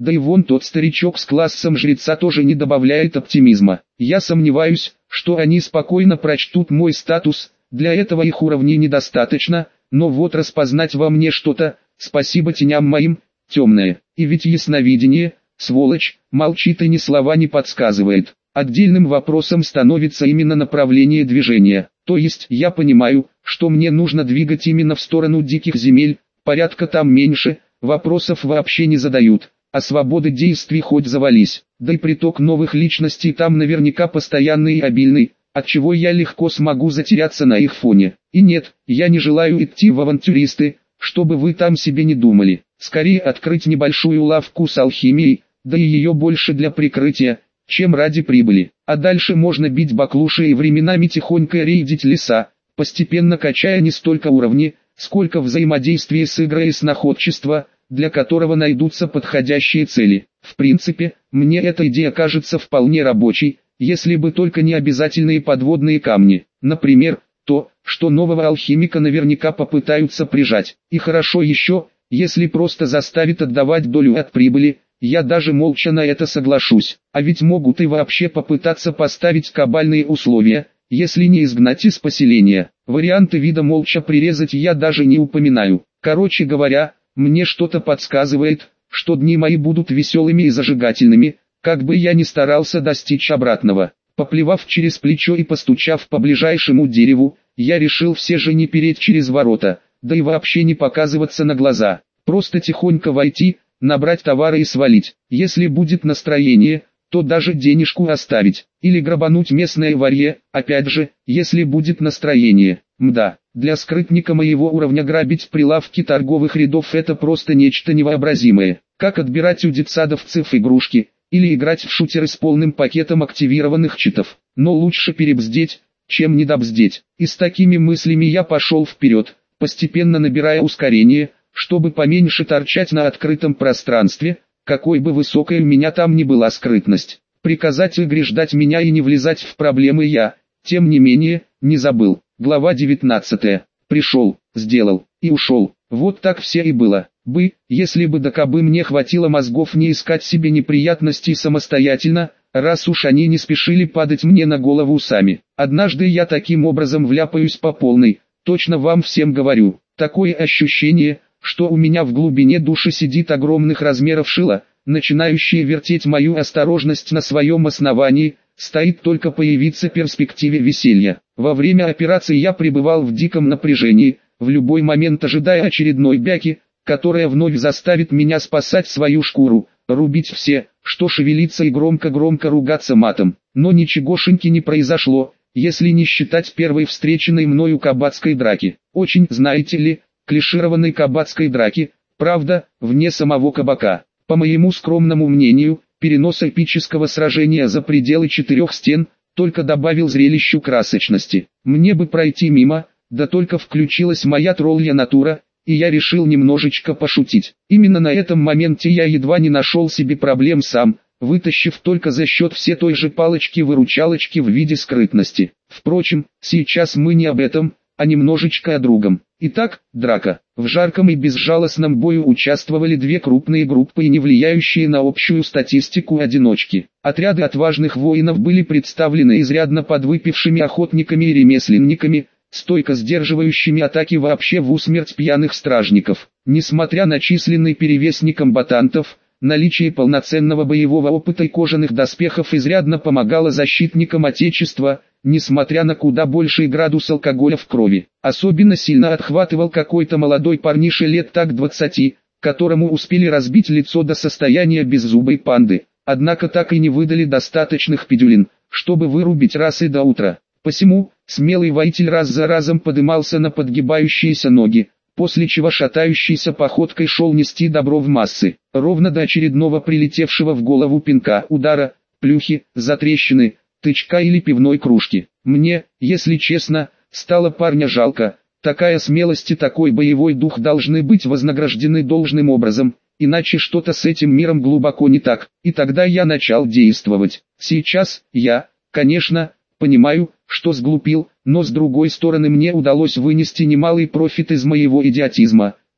Да и вон тот старичок с классом жреца тоже не добавляет оптимизма. Я сомневаюсь, что они спокойно прочтут мой статус, для этого их уровней недостаточно, но вот распознать во мне что-то, спасибо теням моим, темное. И ведь ясновидение, сволочь, молчит и ни слова не подсказывает. Отдельным вопросом становится именно направление движения. То есть я понимаю, что мне нужно двигать именно в сторону диких земель, порядка там меньше, вопросов вообще не задают, а свободы действий хоть завались. Да и приток новых личностей там наверняка постоянный и обильный, отчего я легко смогу затеряться на их фоне. И нет, я не желаю идти в авантюристы, чтобы вы там себе не думали. Скорее открыть небольшую лавку с алхимией, да и ее больше для прикрытия, чем ради прибыли. А дальше можно бить баклуши и временами тихонько рейдить леса, постепенно качая не столько уровни, сколько взаимодействие с игрой и сноходчество, для которого найдутся подходящие цели. В принципе, мне эта идея кажется вполне рабочей, если бы только не обязательные подводные камни. Например, то, что нового алхимика наверняка попытаются прижать. И хорошо еще, если просто заставит отдавать долю от прибыли, я даже молча на это соглашусь. А ведь могут и вообще попытаться поставить кабальные условия, если не изгнать из поселения. Варианты вида молча прирезать я даже не упоминаю. Короче говоря, мне что-то подсказывает, что дни мои будут веселыми и зажигательными, как бы я ни старался достичь обратного. Поплевав через плечо и постучав по ближайшему дереву, я решил все же не переть через ворота, да и вообще не показываться на глаза. Просто тихонько войти, набрать товары и свалить. Если будет настроение, то даже денежку оставить. Или грабануть местное варье, опять же, если будет настроение. Мда, для скрытника моего уровня грабить прилавки торговых рядов это просто нечто невообразимое. Как отбирать у детсадовцев игрушки, или играть в шутеры с полным пакетом активированных читов. Но лучше перебздеть, чем недобздеть. И с такими мыслями я пошел вперед, постепенно набирая ускорение, чтобы поменьше торчать на открытом пространстве, какой бы высокой у меня там ни была скрытность. Приказать игре ждать меня и не влезать в проблемы я, тем не менее, не забыл. Глава девятнадцатая. Пришел, сделал, и ушел. Вот так все и было. Бы, если бы да кабы мне хватило мозгов не искать себе неприятностей самостоятельно, раз уж они не спешили падать мне на голову сами. Однажды я таким образом вляпаюсь по полной, точно вам всем говорю. Такое ощущение, что у меня в глубине души сидит огромных размеров шило, начинающее вертеть мою осторожность на своем основании, стоит только появиться перспективе веселья. Во время операции я пребывал в диком напряжении, в любой момент ожидая очередной бяки, которая вновь заставит меня спасать свою шкуру, рубить все, что шевелится и громко-громко ругаться матом. Но ничегошеньки не произошло, если не считать первой встреченной мною кабацкой драки. Очень, знаете ли, клишированной кабацкой драки, правда, вне самого кабака. По моему скромному мнению, перенос эпического сражения за пределы четырех стен, только добавил зрелищу красочности. Мне бы пройти мимо, да только включилась моя троллья натура, и я решил немножечко пошутить. Именно на этом моменте я едва не нашел себе проблем сам, вытащив только за счет все той же палочки-выручалочки в виде скрытности. Впрочем, сейчас мы не об этом, а немножечко о другом. Итак, драка. В жарком и безжалостном бою участвовали две крупные группы и не влияющие на общую статистику одиночки. Отряды отважных воинов были представлены изрядно подвыпившими охотниками и ремесленниками, стойко сдерживающими атаки вообще в усмерть пьяных стражников. Несмотря на численный перевес некомбатантов, наличие полноценного боевого опыта и кожаных доспехов изрядно помогало защитникам Отечества, несмотря на куда больший градус алкоголя в крови. Особенно сильно отхватывал какой-то молодой парниша лет так двадцати, которому успели разбить лицо до состояния беззубой панды, однако так и не выдали достаточных пидюлин, чтобы вырубить раз и до утра. Посему, смелый воитель раз за разом подымался на подгибающиеся ноги, после чего шатающейся походкой шел нести добро в массы, ровно до очередного прилетевшего в голову пинка, удара, плюхи, затрещины, тычка или пивной кружки. Мне, если честно, стало парня жалко. Такая смелость и такой боевой дух должны быть вознаграждены должным образом, иначе что-то с этим миром глубоко не так. И тогда я начал действовать. Сейчас, я, конечно, понимаю, что сглупил, но с другой стороны мне удалось вынести немалый профит из моего идиотизма.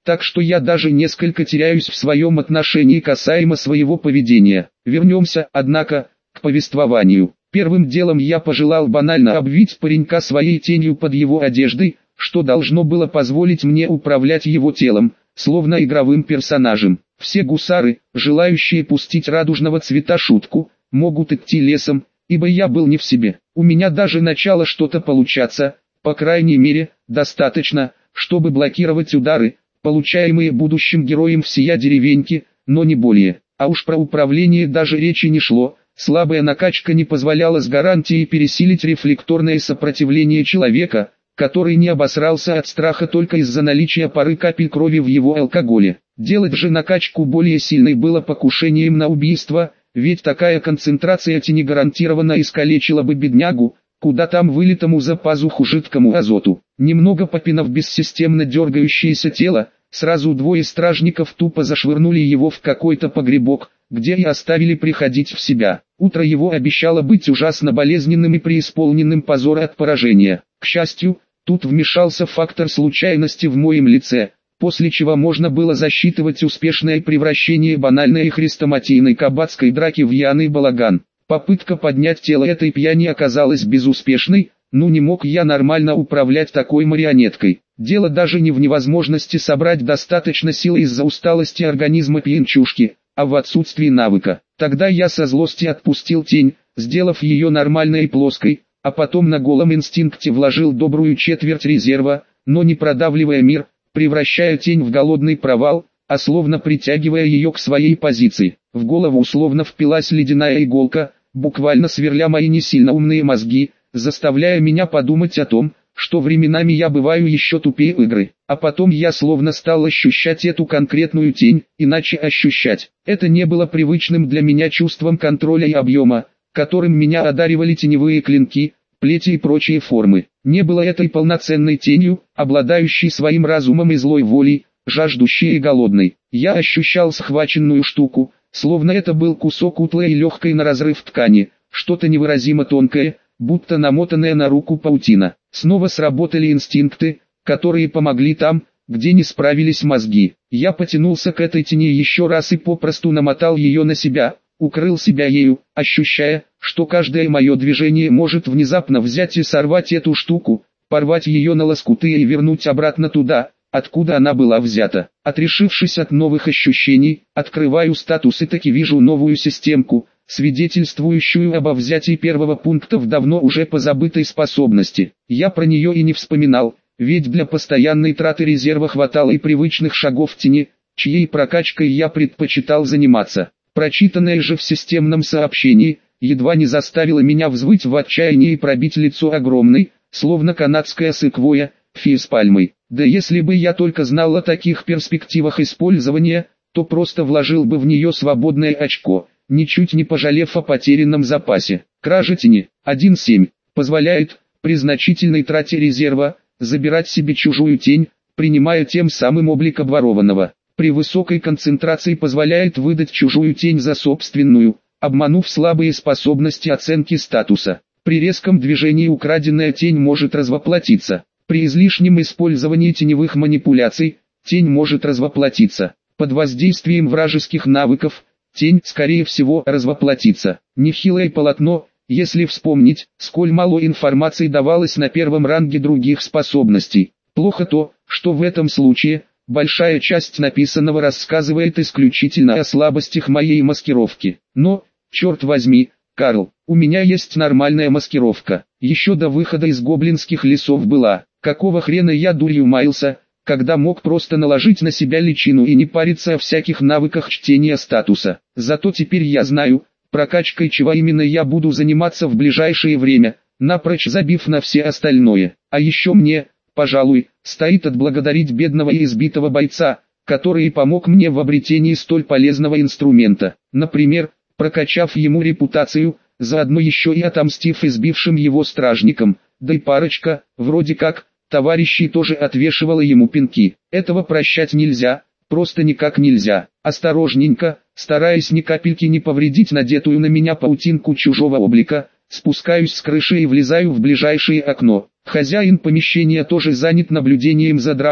так что я даже несколько теряюсь в своем отношении касаемо своего поведения. Вернемся, однако, к повествованию. Первым делом я пожелал банально обвить паренька своей тенью под его одеждой, что должно было позволить мне управлять его телом, словно игровым персонажем. Все гусары, желающие пустить радужного цвета шутку, могут идти лесом, ибо я был не в себе. У меня даже начало что-то получаться, по крайней мере, достаточно, чтобы блокировать удары, получаемые будущим героем всея деревеньки, но не более. А уж про управление даже речи не шло. Слабая накачка не позволяла с гарантией пересилить рефлекторное сопротивление человека, который не обосрался от страха только из-за наличия пары капель крови в его алкоголе. Делать же накачку более сильной было покушением на убийство, ведь такая концентрация тени гарантированно искалечила бы беднягу, куда там вылитому за пазуху жидкому азоту. Немного попинав бессистемно дергающееся тело, сразу двое стражников тупо зашвырнули его в какой-то погребок, где и оставили приходить в себя. Утро его обещало быть ужасно болезненным и преисполненным позора от поражения. К счастью, тут вмешался фактор случайности в моем лице, после чего можно было засчитывать успешное превращение банальной хрестоматийной кабацкой драки в яный балаган. Попытка поднять тело этой пьяни оказалась безуспешной, ну не мог я нормально управлять такой марионеткой. Дело даже не в невозможности собрать достаточно силы из-за усталости организма пьянчушки, а в отсутствии навыка. Тогда я со злости отпустил тень, сделав ее нормальной и плоской, а потом на голом инстинкте вложил добрую четверть резерва, но не продавливая мир, превращая тень в голодный провал, а словно притягивая ее к своей позиции. В голову условно впилась ледяная иголка, буквально сверля мои не сильно умные мозги, заставляя меня подумать о том, что временами я бываю еще тупее игры. А потом я словно стал ощущать эту конкретную тень, иначе ощущать. Это не было привычным для меня чувством контроля и объема, которым меня одаривали теневые клинки, плети и прочие формы. Не было этой полноценной тенью, обладающей своим разумом и злой волей, жаждущей и голодной. Я ощущал схваченную штуку, словно это был кусок утлой и легкой на разрыв ткани, что-то невыразимо тонкое, будто намотанная на руку паутина. Снова сработали инстинкты, которые помогли там, где не справились мозги. Я потянулся к этой тени еще раз и попросту намотал ее на себя, укрыл себя ею, ощущая, что каждое мое движение может внезапно взять и сорвать эту штуку, порвать ее на лоскуты и вернуть обратно туда, откуда она была взята. Отрешившись от новых ощущений, открываю статус и таки вижу новую системку, свидетельствующую об взятии первого пункта в давно уже позабытой способности. Я про нее и не вспоминал, ведь для постоянной траты резерва хватало и привычных шагов в тени, чьей прокачкой я предпочитал заниматься. Прочитанное же в системном сообщении, едва не заставило меня взвыть в отчаянии и пробить лицо огромной, словно канадская секвойя, фейспальмой. Да если бы я только знал о таких перспективах использования, то просто вложил бы в нее свободное очко, ничуть не пожалев о потерянном запасе. Кража тени один семь позволяет, при значительной трате резерва, забирать себе чужую тень, принимая тем самым облик обворованного. При высокой концентрации позволяет выдать чужую тень за собственную, обманув слабые способности оценки статуса. При резком движении украденная тень может развоплотиться. При излишнем использовании теневых манипуляций, тень может развоплотиться. Под воздействием вражеских навыков, тень, скорее всего, развоплотится. Нехилое полотно, если вспомнить, сколь мало информации давалось на первом ранге других способностей. Плохо то, что в этом случае, большая часть написанного рассказывает исключительно о слабостях моей маскировки. Но, черт возьми, Карл, у меня есть нормальная маскировка. Еще до выхода из гоблинских лесов была. Какого хрена я дурью маялся, когда мог просто наложить на себя личину и не париться о всяких навыках чтения статуса. Зато теперь я знаю, прокачкой чего именно я буду заниматься в ближайшее время, напрочь забив на все остальное. А еще мне, пожалуй, стоит отблагодарить бедного и избитого бойца, который помог мне в обретении столь полезного инструмента. Например, прокачав ему репутацию, заодно еще и отомстив избившим его стражникам, да и парочка, вроде как, товарищей тоже отвешивала ему пинки. Этого прощать нельзя, просто никак нельзя. Осторожненько, стараясь ни капельки не повредить надетую на меня паутинку чужого облика, спускаюсь с крыши и влезаю в ближайшее окно. Хозяин помещения тоже занят наблюдением за дракой,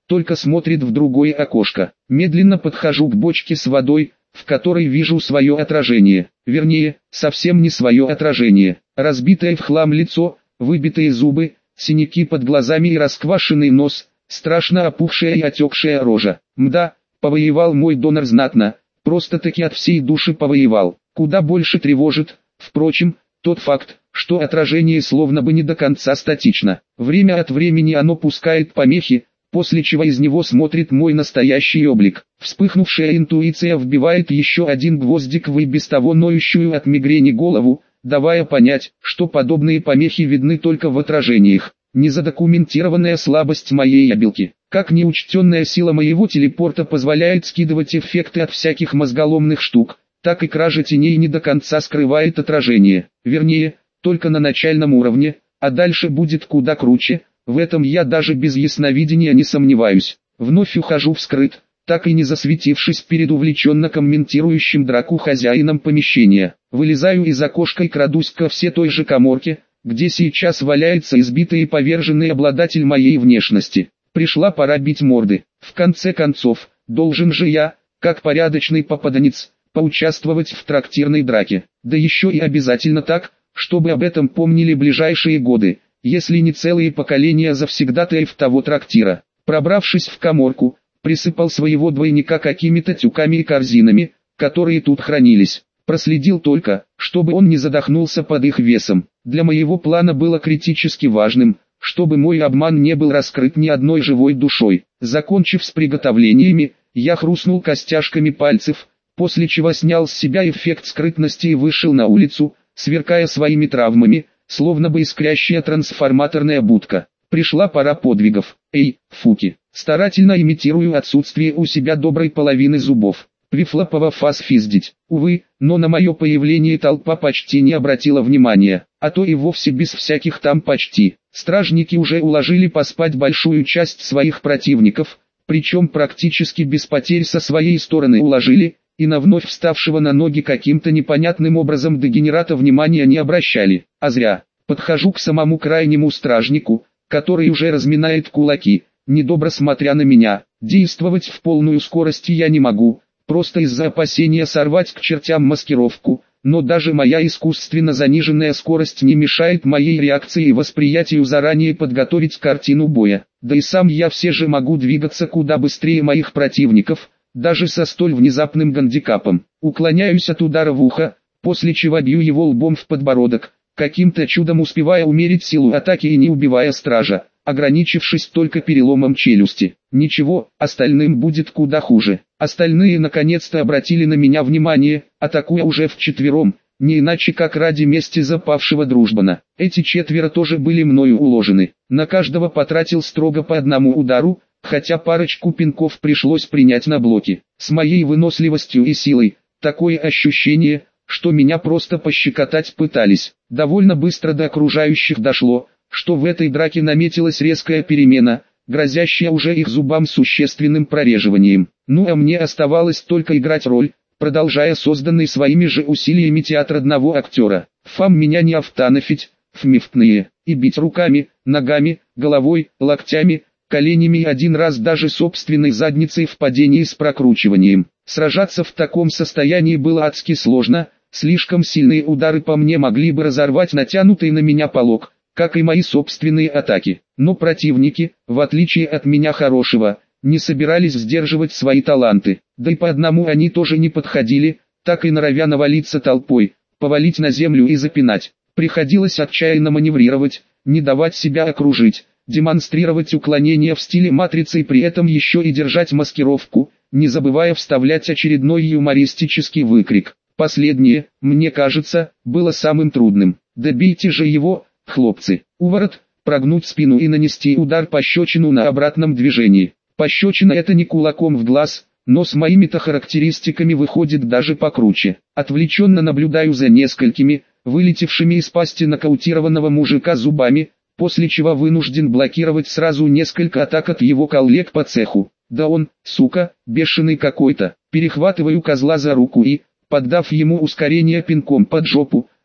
только смотрит в другое окошко. Медленно подхожу к бочке с водой, в которой вижу свое отражение. Вернее, совсем не свое отражение. Разбитое в хлам лицо, выбитые зубы, синяки под глазами и расквашенный нос, страшно опухшая и отекшая рожа. Мда, повоевал мой донор знатно, просто-таки от всей души повоевал. Куда больше тревожит, впрочем, тот факт, что отражение словно бы не до конца статично. Время от времени оно пускает помехи, после чего из него смотрит мой настоящий облик. Вспыхнувшая интуиция вбивает еще один гвоздик в и без того ноющую от мигрени голову, давая понять, что подобные помехи видны только в отражениях. Незадокументированная слабость моей обилки, как неучтенная сила моего телепорта позволяет скидывать эффекты от всяких мозголомных штук, так и кража теней не до конца скрывает отражение. Вернее, только на начальном уровне, а дальше будет куда круче, в этом я даже без ясновидения не сомневаюсь. Вновь ухожу вскрыт, так и не засветившись перед увлеченно комментирующим драку хозяином помещения. Вылезаю из окошка и крадусь ко все той же каморке, где сейчас валяется избитый и поверженный обладатель моей внешности. Пришла пора бить морды. В конце концов, должен же я, как порядочный попаданец, поучаствовать в трактирной драке. Да еще и обязательно так, чтобы об этом помнили ближайшие годы, если не целые поколения завсегдатаев того трактира. Пробравшись в каморку, присыпал своего двойника какими-то тюками и корзинами, которые тут хранились. Проследил только, чтобы он не задохнулся под их весом. Для моего плана было критически важным, чтобы мой обман не был раскрыт ни одной живой душой. Закончив с приготовлениями, я хрустнул костяшками пальцев, после чего снял с себя эффект скрытности и вышел на улицу, сверкая своими травмами, словно бы искрящая трансформаторная будка. Пришла пора подвигов. Эй, Фуки, старательно имитирую отсутствие у себя доброй половины зубов. Прифлопово фас физдить. Увы, но на мое появление толпа почти не обратила внимания, а то и вовсе без всяких там почти. Стражники уже уложили поспать большую часть своих противников, причем практически без потерь со своей стороны уложили, и на вновь вставшего на ноги каким-то непонятным образом дегенерата внимания не обращали. А зря. Подхожу к самому крайнему стражнику, который уже разминает кулаки, недобро смотря на меня. Действовать в полную скорость я не могу, просто из-за опасения сорвать к чертям маскировку, но даже моя искусственно заниженная скорость не мешает моей реакции и восприятию заранее подготовить картину боя. Да и сам я все же могу двигаться куда быстрее моих противников, даже со столь внезапным гандикапом. Уклоняюсь от удара в ухо, после чего бью его лбом в подбородок, каким-то чудом успевая умерить силу атаки и не убивая стража, ограничившись только переломом челюсти. Ничего, остальным будет куда хуже. Остальные наконец-то обратили на меня внимание, атакуя уже вчетвером, не иначе как ради мести за павшего дружбана. Эти четверо тоже были мною уложены. На каждого потратил строго по одному удару, хотя парочку пинков пришлось принять на блоки. С моей выносливостью и силой, такое ощущение, что меня просто пощекотать пытались. Довольно быстро до окружающих дошло, что в этой драке наметилась резкая перемена, грозящая уже их зубам существенным прореживанием. Ну а мне оставалось только играть роль, продолжая созданный своими же усилиями театр одного актера. Фам меня не автонафить, фмифтные, и бить руками, ногами, головой, локтями, коленями и один раз даже собственной задницей в падении с прокручиванием. Сражаться в таком состоянии было адски сложно, слишком сильные удары по мне могли бы разорвать натянутый на меня полог, как и мои собственные атаки. Но противники, в отличие от меня хорошего, не собирались сдерживать свои таланты, да и по одному они тоже не подходили, так и норовя навалиться толпой, повалить на землю и запинать. Приходилось отчаянно маневрировать, не давать себя окружить, демонстрировать уклонение в стиле матрицы и при этом еще и держать маскировку, не забывая вставлять очередной юмористический выкрик. Последнее, мне кажется, было самым трудным. Добейте же его, хлопцы. Уворот, прогнуть спину и нанести удар пощечину на обратном движении. Пощечина это не кулаком в глаз, но с моими-то характеристиками выходит даже покруче. Отвлеченно наблюдаю за несколькими, вылетевшими из пасти нокаутированного мужика зубами, после чего вынужден блокировать сразу несколько атак от его коллег по цеху. Да он, сука, бешеный какой-то. Перехватываю козла за руку и, поддав ему ускорение пинком под жопу,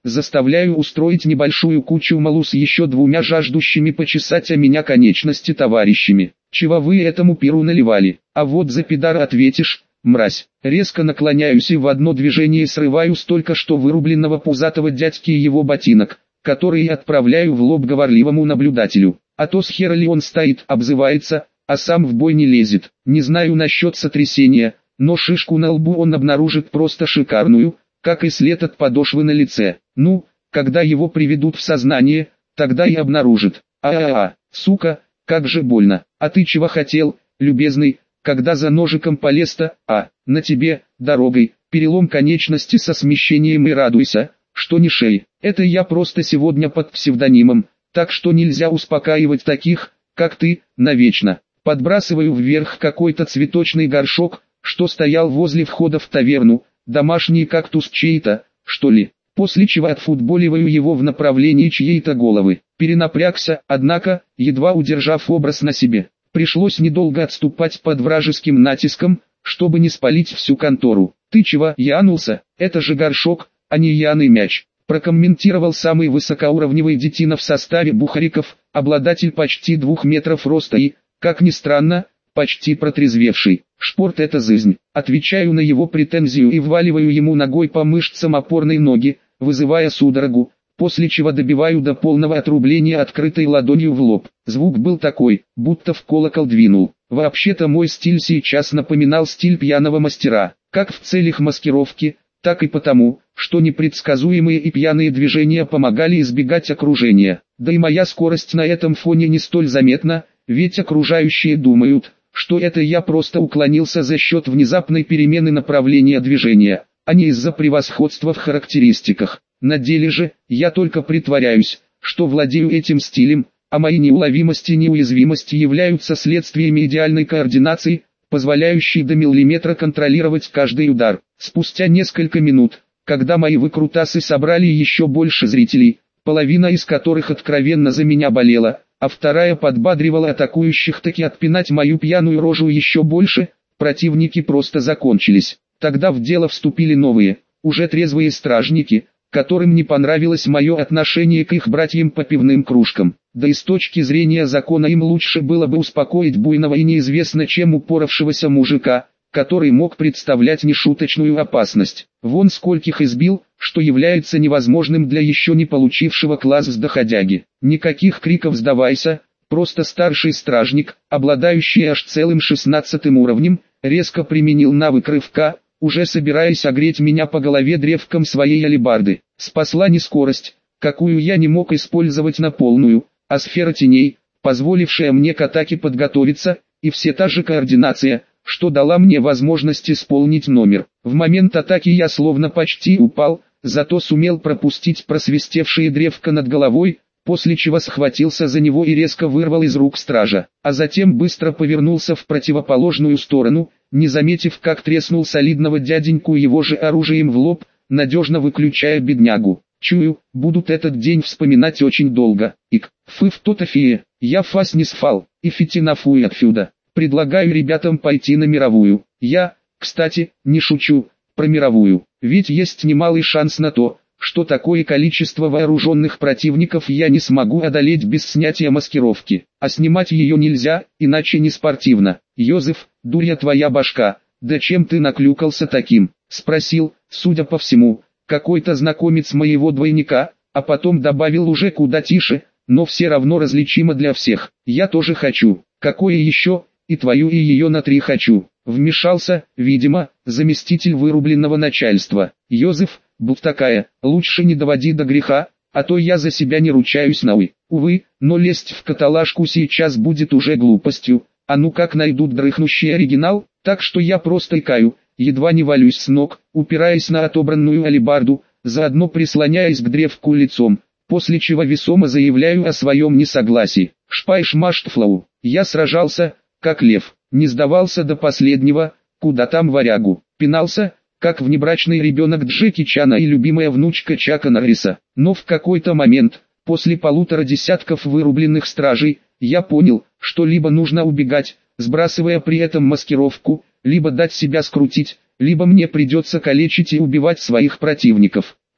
заставляю устроить небольшую кучу малу с еще двумя жаждущими почесать о меня конечности товарищами. Чего вы этому пиру наливали? А вот за пидара ответишь, мразь. Резко наклоняюсь и в одно движение срываю с только что вырубленного пузатого дядьки его ботинок, который отправляю в лоб говорливому наблюдателю. А то с хера ли он стоит, обзывается, а сам в бой не лезет. Не знаю насчет сотрясения, но шишку на лбу он обнаружит просто шикарную, как и след от подошвы на лице. Ну, когда его приведут в сознание, тогда и обнаружит. А-а-а, сука, как же больно. А ты чего хотел, любезный, когда за ножиком полез-то? А, на тебе, дорогой, перелом конечности со смещением, и радуйся, что не шеи. Это я просто сегодня под псевдонимом, так что нельзя успокаивать таких, как ты, навечно. Подбрасываю вверх какой-то цветочный горшок, что стоял возле входа в таверну, домашний кактус чей-то, что ли. После чего отфутболиваю его в направлении чьей-то головы. Перенапрягся, однако, едва удержав образ на себе. Пришлось недолго отступать под вражеским натиском, чтобы не спалить всю контору. «Ты чего, янулся? Это же горшок, а не яный мяч», прокомментировал самый высокоуровневый детина в составе бухариков, обладатель почти двух метров роста и, как ни странно, почти протрезвевший. «Шпорт — это жизнь». Отвечаю на его претензию и вваливаю ему ногой по мышцам опорной ноги, вызывая судорогу, после чего добиваю до полного отрубления открытой ладонью в лоб. Звук был такой, будто в колокол двинул. Вообще-то мой стиль сейчас напоминал стиль пьяного мастера, как в целях маскировки, так и потому, что непредсказуемые и пьяные движения помогали избегать окружения. Да и моя скорость на этом фоне не столь заметна, ведь окружающие думают, что это я просто уклонился за счет внезапной перемены направления движения, а не из-за превосходства в характеристиках. На деле же, я только притворяюсь, что владею этим стилем, а мои неуловимость и неуязвимость являются следствиями идеальной координации, позволяющей до миллиметра контролировать каждый удар. Спустя несколько минут, когда мои выкрутасы собрали еще больше зрителей, половина из которых откровенно за меня болела, а вторая подбадривала атакующих таки отпинать мою пьяную рожу еще больше, противники просто закончились. Тогда в дело вступили новые, уже трезвые стражники, которым не понравилось мое отношение к их братьям по пивным кружкам. Да и с точки зрения закона им лучше было бы успокоить буйного и неизвестно чем упоравшегося мужика, который мог представлять нешуточную опасность. Вон скольких избил, что является невозможным для еще не получившего класс доходяги. Никаких криков «сдавайся», просто старший стражник, обладающий аж целым шестнадцатым уровнем, резко применил навык рывка, уже собираясь огреть меня по голове древком своей алебарды. Спасла не скорость, какую я не мог использовать на полную, а сфера теней, позволившая мне к атаке подготовиться, и все та же координация, что дала мне возможность исполнить номер. В момент атаки я словно почти упал, зато сумел пропустить просвистевшее древко над головой, после чего схватился за него и резко вырвал из рук стража, а затем быстро повернулся в противоположную сторону, не заметив, как треснул солидного дяденьку его же оружием в лоб, надежно выключая беднягу. Чую, будут этот день вспоминать очень долго. Ик, фыв то-то фия, я фас не сфал, и фитинафуй отсюда. Предлагаю ребятам пойти на мировую. Я, кстати, не шучу, про мировую, ведь есть немалый шанс на то, что такое количество вооруженных противников я не смогу одолеть без снятия маскировки, а снимать ее нельзя, иначе не спортивно. Йозеф, дурья твоя башка, да чем ты наклюкался таким? Спросил, судя по всему, какой-то знакомец моего двойника, а потом добавил уже куда тише, но все равно различимо для всех. Я тоже хочу, какое еще, и твою и ее на три хочу. Вмешался, видимо, заместитель вырубленного начальства. Йозеф, будь такая, лучше не доводи до греха, а то я за себя не ручаюсь науй. Увы, но лезть в каталажку сейчас будет уже глупостью, а ну как найдут дрыхнущий оригинал, так что я просто икаю, едва не валюсь с ног, упираясь на отобранную алебарду, заодно прислоняясь к древку лицом, после чего весомо заявляю о своем несогласии. Шпайшмаштфлау, я сражался, как лев, не сдавался до последнего, куда там варягу, пинался, как внебрачный ребенок Джеки Чана и любимая внучка Чака Норриса. Но в какой-то момент, после полутора десятков вырубленных стражей, я понял, что либо нужно убегать, сбрасывая при этом маскировку, либо дать себя скрутить, либо мне придется калечить и убивать своих противников.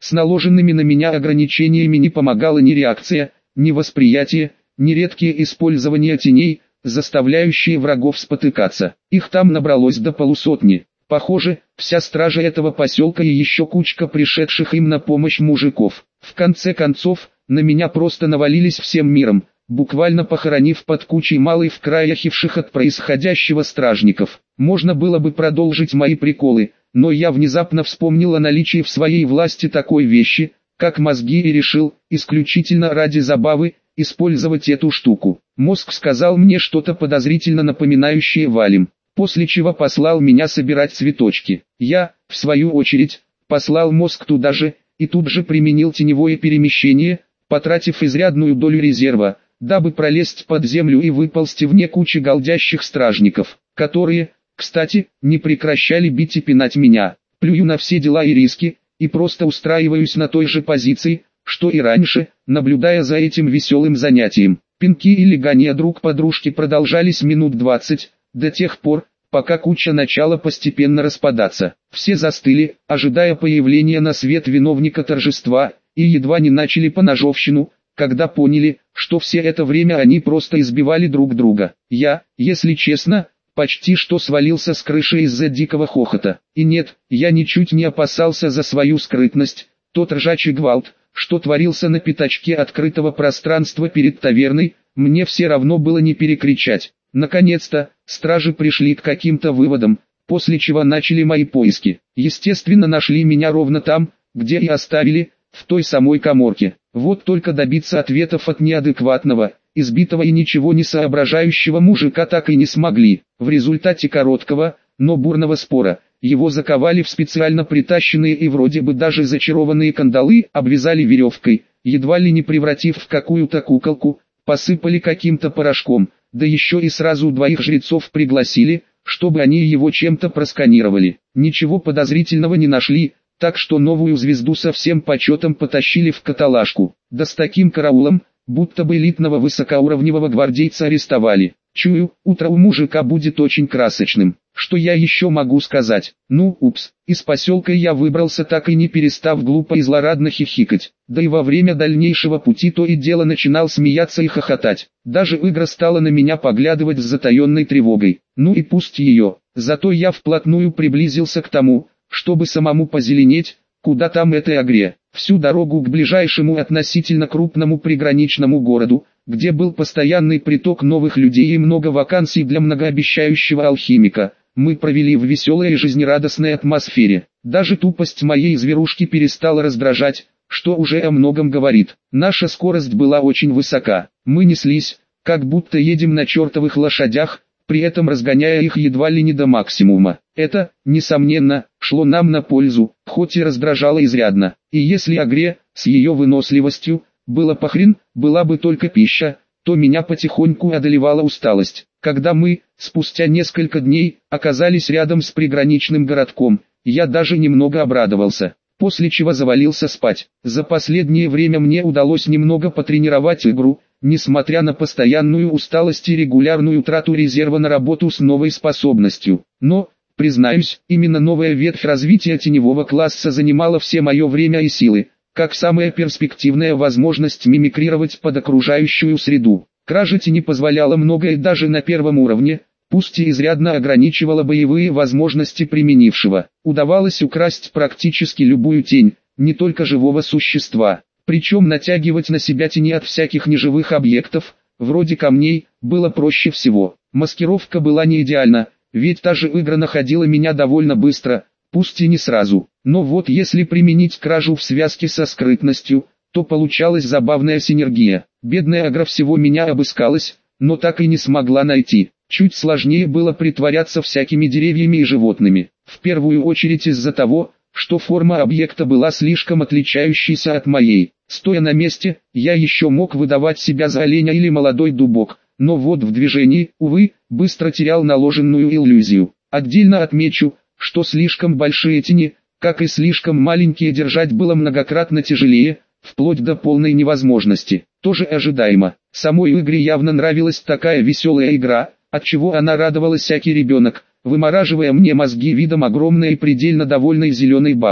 С наложенными на меня ограничениями не помогала ни реакция, ни восприятие, ни редкие использование теней, заставляющие врагов спотыкаться. Их там набралось до полусотни. Похоже, вся стража этого поселка и еще кучка пришедших им на помощь мужиков. В конце концов, на меня просто навалились всем миром, буквально похоронив под кучей малой в край охивших от происходящего стражников. Можно было бы продолжить мои приколы, но я внезапно вспомнил о наличии в своей власти такой вещи, как мозги, и решил, исключительно ради забавы, использовать эту штуку. Мозг сказал мне что-то подозрительно напоминающее валим, после чего послал меня собирать цветочки. Я, в свою очередь, послал мозг туда же, и тут же применил теневое перемещение, потратив изрядную долю резерва, дабы пролезть под землю и выползти вне кучи голдящих стражников, которые, кстати, не прекращали бить и пинать меня. Плюю на все дела и риски, и просто устраиваюсь на той же позиции, что и раньше, наблюдая за этим веселым занятием. Пинки и легания друг подружки продолжались минут двадцать, до тех пор, пока куча начала постепенно распадаться. Все застыли, ожидая появления на свет виновника торжества, и едва не начали поножовщину, когда поняли, что все это время они просто избивали друг друга. Я, если честно, почти что свалился с крыши из-за дикого хохота. И нет, я ничуть не опасался за свою скрытность. Тот ржачий гвалт, что творился на пятачке открытого пространства перед таверной, мне все равно было не перекричать. Наконец-то, стражи пришли к каким-то выводам, после чего начали мои поиски. Естественно, нашли меня ровно там, где и оставили, в той самой каморке. Вот только добиться ответов от неадекватного, избитого и ничего не соображающего мужика так и не смогли. В результате короткого, но бурного спора, его заковали в специально притащенные и вроде бы даже зачарованные кандалы, обвязали веревкой, едва ли не превратив в какую-то куколку, посыпали каким-то порошком, да еще и сразу двоих жрецов пригласили, чтобы они его чем-то просканировали. Ничего подозрительного не нашли, так что новую звезду со всем почетом потащили в каталажку. Да с таким караулом, будто бы элитного высокоуровневого гвардейца арестовали. Чую, утро у мужика будет очень красочным. Что я еще могу сказать? Ну, упс, из поселка я выбрался, так и не перестав глупо и злорадно хихикать. Да и во время дальнейшего пути то и дело начинал смеяться и хохотать. Даже Игра стала на меня поглядывать с затаенной тревогой. Ну и пусть ее. Зато я вплотную приблизился к тому, чтобы самому позеленеть, куда там этой Игре. Всю дорогу к ближайшему относительно крупному приграничному городу, где был постоянный приток новых людей и много вакансий для многообещающего алхимика, мы провели в веселой и жизнерадостной атмосфере. Даже тупость моей зверушки перестала раздражать, что уже о многом говорит. Наша скорость была очень высока. Мы неслись, как будто едем на чертовых лошадях, при этом разгоняя их едва ли не до максимума. Это, несомненно, шло нам на пользу, хоть и раздражало изрядно. И если Игре, с ее выносливостью, было похрен, была бы только пища, то меня потихоньку одолевала усталость. Когда мы, спустя несколько дней, оказались рядом с приграничным городком, я даже немного обрадовался, после чего завалился спать. За последнее время мне удалось немного потренировать Игру, несмотря на постоянную усталость и регулярную трату резерва на работу с новой способностью. Но, признаюсь, именно новая ветвь развития теневого класса занимала все мое время и силы, как самая перспективная возможность мимикрировать под окружающую среду. Кража тени позволяла многое даже на первом уровне, пусть и изрядно ограничивала боевые возможности применившего. Удавалось украсть практически любую тень, не только живого существа. Причем натягивать на себя тени от всяких неживых объектов, вроде камней, было проще всего. Маскировка была не идеальна, ведь та же Игра находила меня довольно быстро, пусть и не сразу. Но вот если применить кражу в связке со скрытностью, то получалась забавная синергия. Бедная Игра всего меня обыскалась, но так и не смогла найти. Чуть сложнее было притворяться всякими деревьями и животными. В первую очередь из-за того, что форма объекта была слишком отличающейся от моей. Стоя на месте, я еще мог выдавать себя за оленя или молодой дубок, но вот в движении, увы, быстро терял наложенную иллюзию. Отдельно отмечу, что слишком большие тени, как и слишком маленькие держать было многократно тяжелее, вплоть до полной невозможности. Тоже ожидаемо. Самой Игре явно нравилась такая веселая игра, отчего она радовалась всякий ребенок, вымораживая мне мозги видом огромной и предельно довольной зеленой бабы.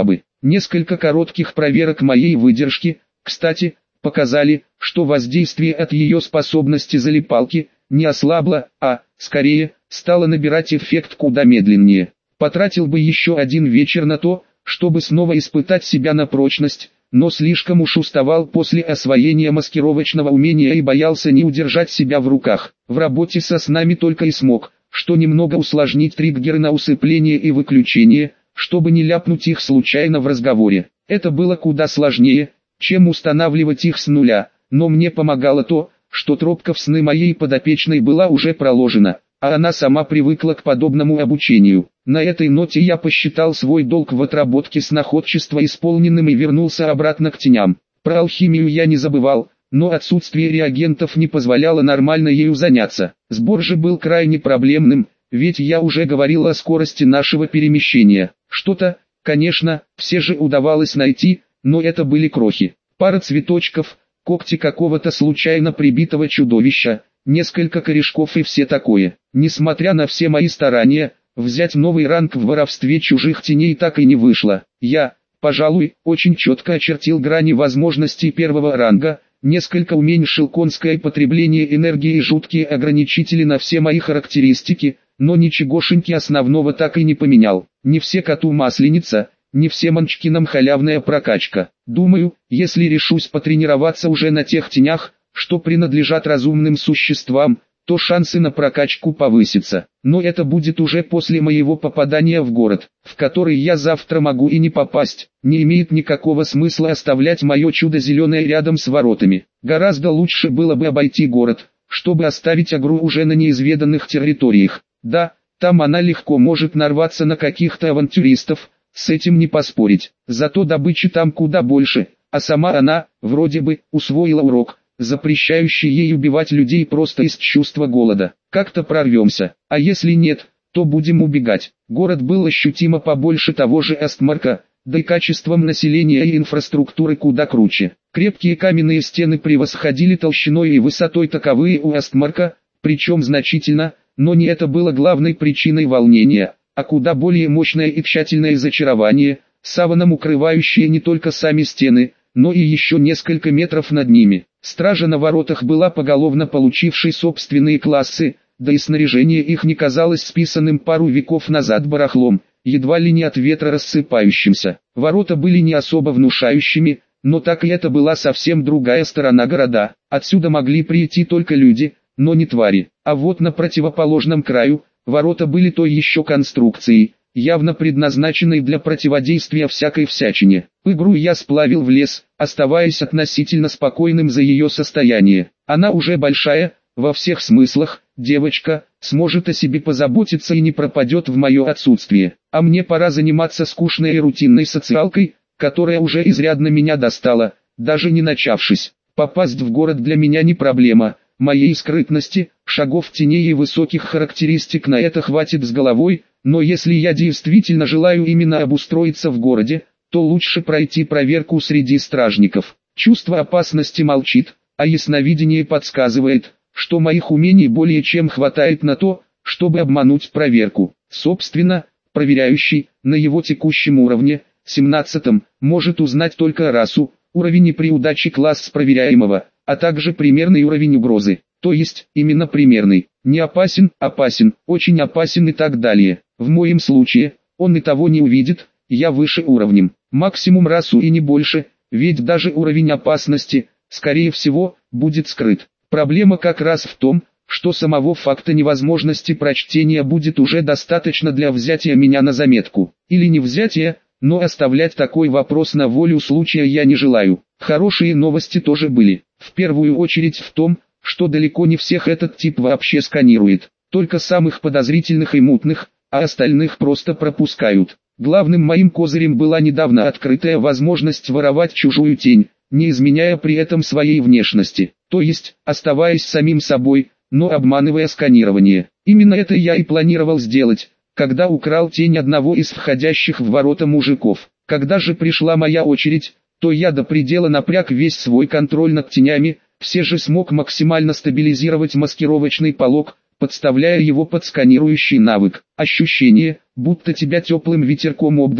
Несколько коротких проверок моей выдержки, кстати, показали, что воздействие от ее способности залипалки не ослабло, а, скорее, стало набирать эффект куда медленнее. Потратил бы еще один вечер на то, чтобы снова испытать себя на прочность, но слишком уж уставал после освоения маскировочного умения и боялся не удержать себя в руках. В работе со снами только и смог, что немного усложнить триггеры на усыпление и выключение, чтобы не ляпнуть их случайно в разговоре. Это было куда сложнее, чем устанавливать их с нуля, но мне помогало то, что тропка в сны моей подопечной была уже проложена, а она сама привыкла к подобному обучению. На этой ноте я посчитал свой долг в отработке сноходчества исполненным и вернулся обратно к теням. Про алхимию я не забывал, но отсутствие реагентов не позволяло нормально ею заняться. Сбор же был крайне проблемным, ведь я уже говорил о скорости нашего перемещения. Что-то, конечно, все же удавалось найти, но это были крохи. Пара цветочков, когти какого-то случайно прибитого чудовища, несколько корешков и все такое. Несмотря на все мои старания, взять новый ранг в воровстве чужих теней так и не вышло. Я, пожалуй, очень четко очертил грани возможностей первого ранга, несколько уменьшил конское потребление энергии и жуткие ограничители на все мои характеристики, но ничегошеньки основного так и не поменял. Не все коту масленица, не всем манчкинам халявная прокачка. Думаю, если решусь потренироваться уже на тех тенях, что принадлежат разумным существам, то шансы на прокачку повысятся. Но это будет уже после моего попадания в город, в который я завтра могу и не попасть. Не имеет никакого смысла оставлять мое чудо зеленое рядом с воротами. Гораздо лучше было бы обойти город, чтобы оставить Агру уже на неизведанных территориях. Да, там она легко может нарваться на каких-то авантюристов, с этим не поспорить. Зато добычи там куда больше, а сама она, вроде бы, усвоила урок, запрещающий ей убивать людей просто из чувства голода. Как-то прорвемся, а если нет, то будем убегать. Город был ощутимо побольше того же Эстмарка, да и качеством населения и инфраструктуры куда круче. Крепкие каменные стены превосходили толщиной и высотой таковые у Эстмарка, причем значительно, но не это было главной причиной волнения, а куда более мощное и тщательное зачарование, саваном укрывающее не только сами стены, но и еще несколько метров над ними. Стража на воротах была поголовно получившей собственные классы, да и снаряжение их не казалось списанным пару веков назад барахлом, едва ли не от ветра рассыпающимся. Ворота были не особо внушающими, но так и это была совсем другая сторона города. Отсюда могли прийти только люди, но не твари. А вот на противоположном краю, ворота были той еще конструкцией, явно предназначенной для противодействия всякой всячине. Игру я сплавил в лес, оставаясь относительно спокойным за ее состояние. Она уже большая, во всех смыслах, девочка, сможет о себе позаботиться и не пропадет в мое отсутствие. А мне пора заниматься скучной и рутинной социалкой, которая уже изрядно меня достала, даже не начавшись. Попасть в город для меня не проблема. Моей скрытности, шагов теней и высоких характеристик на это хватит с головой, но если я действительно желаю именно обустроиться в городе, то лучше пройти проверку среди стражников. Чувство опасности молчит, а ясновидение подсказывает, что моих умений более чем хватает на то, чтобы обмануть проверку. Собственно, проверяющий, на его текущем уровне, семнадцатом, может узнать только расу, уровень и при удаче класс проверяемого, а также примерный уровень угрозы, то есть, именно примерный, не опасен, опасен, очень опасен и так далее. В моем случае, он и того не увидит, я выше уровнем, максимум расу и не больше, ведь даже уровень опасности, скорее всего, будет скрыт. Проблема как раз в том, что самого факта невозможности прочтения будет уже достаточно для взятия меня на заметку, или не взятия, но оставлять такой вопрос на волю случая я не желаю. Хорошие новости тоже были. В первую очередь в том, что далеко не всех этот тип вообще сканирует, только самых подозрительных и мутных, а остальных просто пропускают. Главным моим козырем была недавно открытая возможность воровать чужую тень, не изменяя при этом своей внешности, то есть, оставаясь самим собой, но обманывая сканирование. Именно это я и планировал сделать, когда украл тень одного из входящих в ворота мужиков. Когда же пришла моя очередь, то я до предела напряг весь свой контроль над тенями, все же смог максимально стабилизировать маскировочный полог, подставляя его под сканирующий навык. Ощущение, будто тебя теплым ветерком обдало,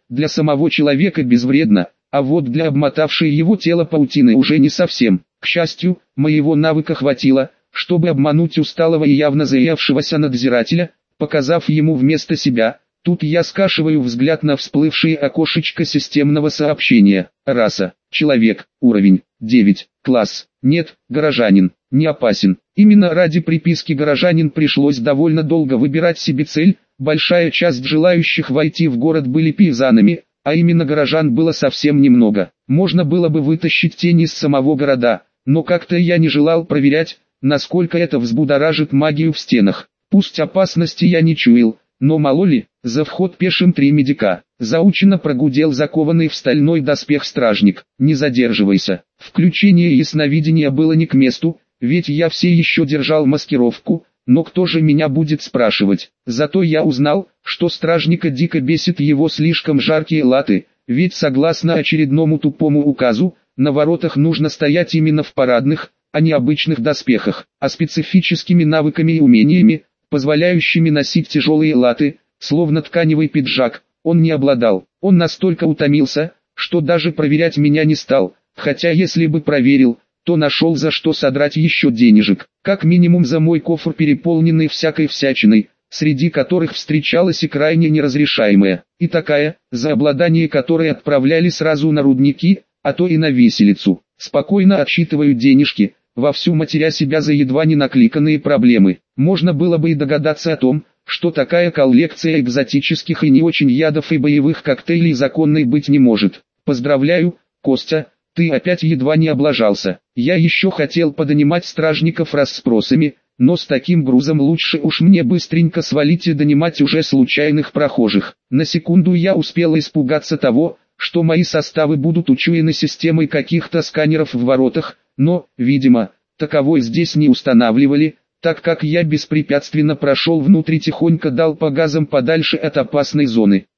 для самого человека безвредно, а вот для обмотавшей его тело паутины уже не совсем. К счастью, моего навыка хватило, чтобы обмануть усталого и явно заявшегося надзирателя, показав ему вместо себя. Тут я скашиваю взгляд на всплывшее окошечко системного сообщения. Раса, человек, уровень, девять, класс, нет, горожанин, не опасен. Именно ради приписки горожанин пришлось довольно долго выбирать себе цель. Большая часть желающих войти в город были пейзанами, а именно горожан было совсем немного. Можно было бы вытащить тень из самого города, но как-то я не желал проверять, насколько это взбудоражит магию в стенах. Пусть опасности я не чуял, но мало ли, за вход пешим три медика. Заученно прогудел закованный в стальной доспех стражник. Не задерживайся. Включение ясновидения было не к месту, ведь я все еще держал маскировку, но кто же меня будет спрашивать? Зато я узнал, что стражника дико бесит его слишком жаркие латы, ведь согласно очередному тупому указу, на воротах нужно стоять именно в парадных, а не обычных доспехах, а специфическими навыками и умениями, позволяющими носить тяжелые латы, словно тканевый пиджак, он не обладал. Он настолько утомился, что даже проверять меня не стал, хотя если бы проверил, то нашел за что содрать еще денежек, как минимум за мой кофр, переполненный всякой всячиной, среди которых встречалась и крайне неразрешаемая, и такая, за обладание которой отправляли сразу на рудники, а то и на виселицу. Спокойно отсчитываю денежки, вовсю матеря себя за едва не накликанные проблемы. Можно было бы и догадаться о том, что такая коллекция экзотических и не очень ядов и боевых коктейлей законной быть не может. Поздравляю, Костя, ты опять едва не облажался. Я еще хотел подонимать стражников расспросами, но с таким грузом лучше уж мне быстренько свалить и донимать уже случайных прохожих. На секунду я успел испугаться того, что мои составы будут учуяны системой каких-то сканеров в воротах, но, видимо, таковой здесь не устанавливали, так как я беспрепятственно прошел внутрь и тихонько дал по газам подальше от опасной зоны.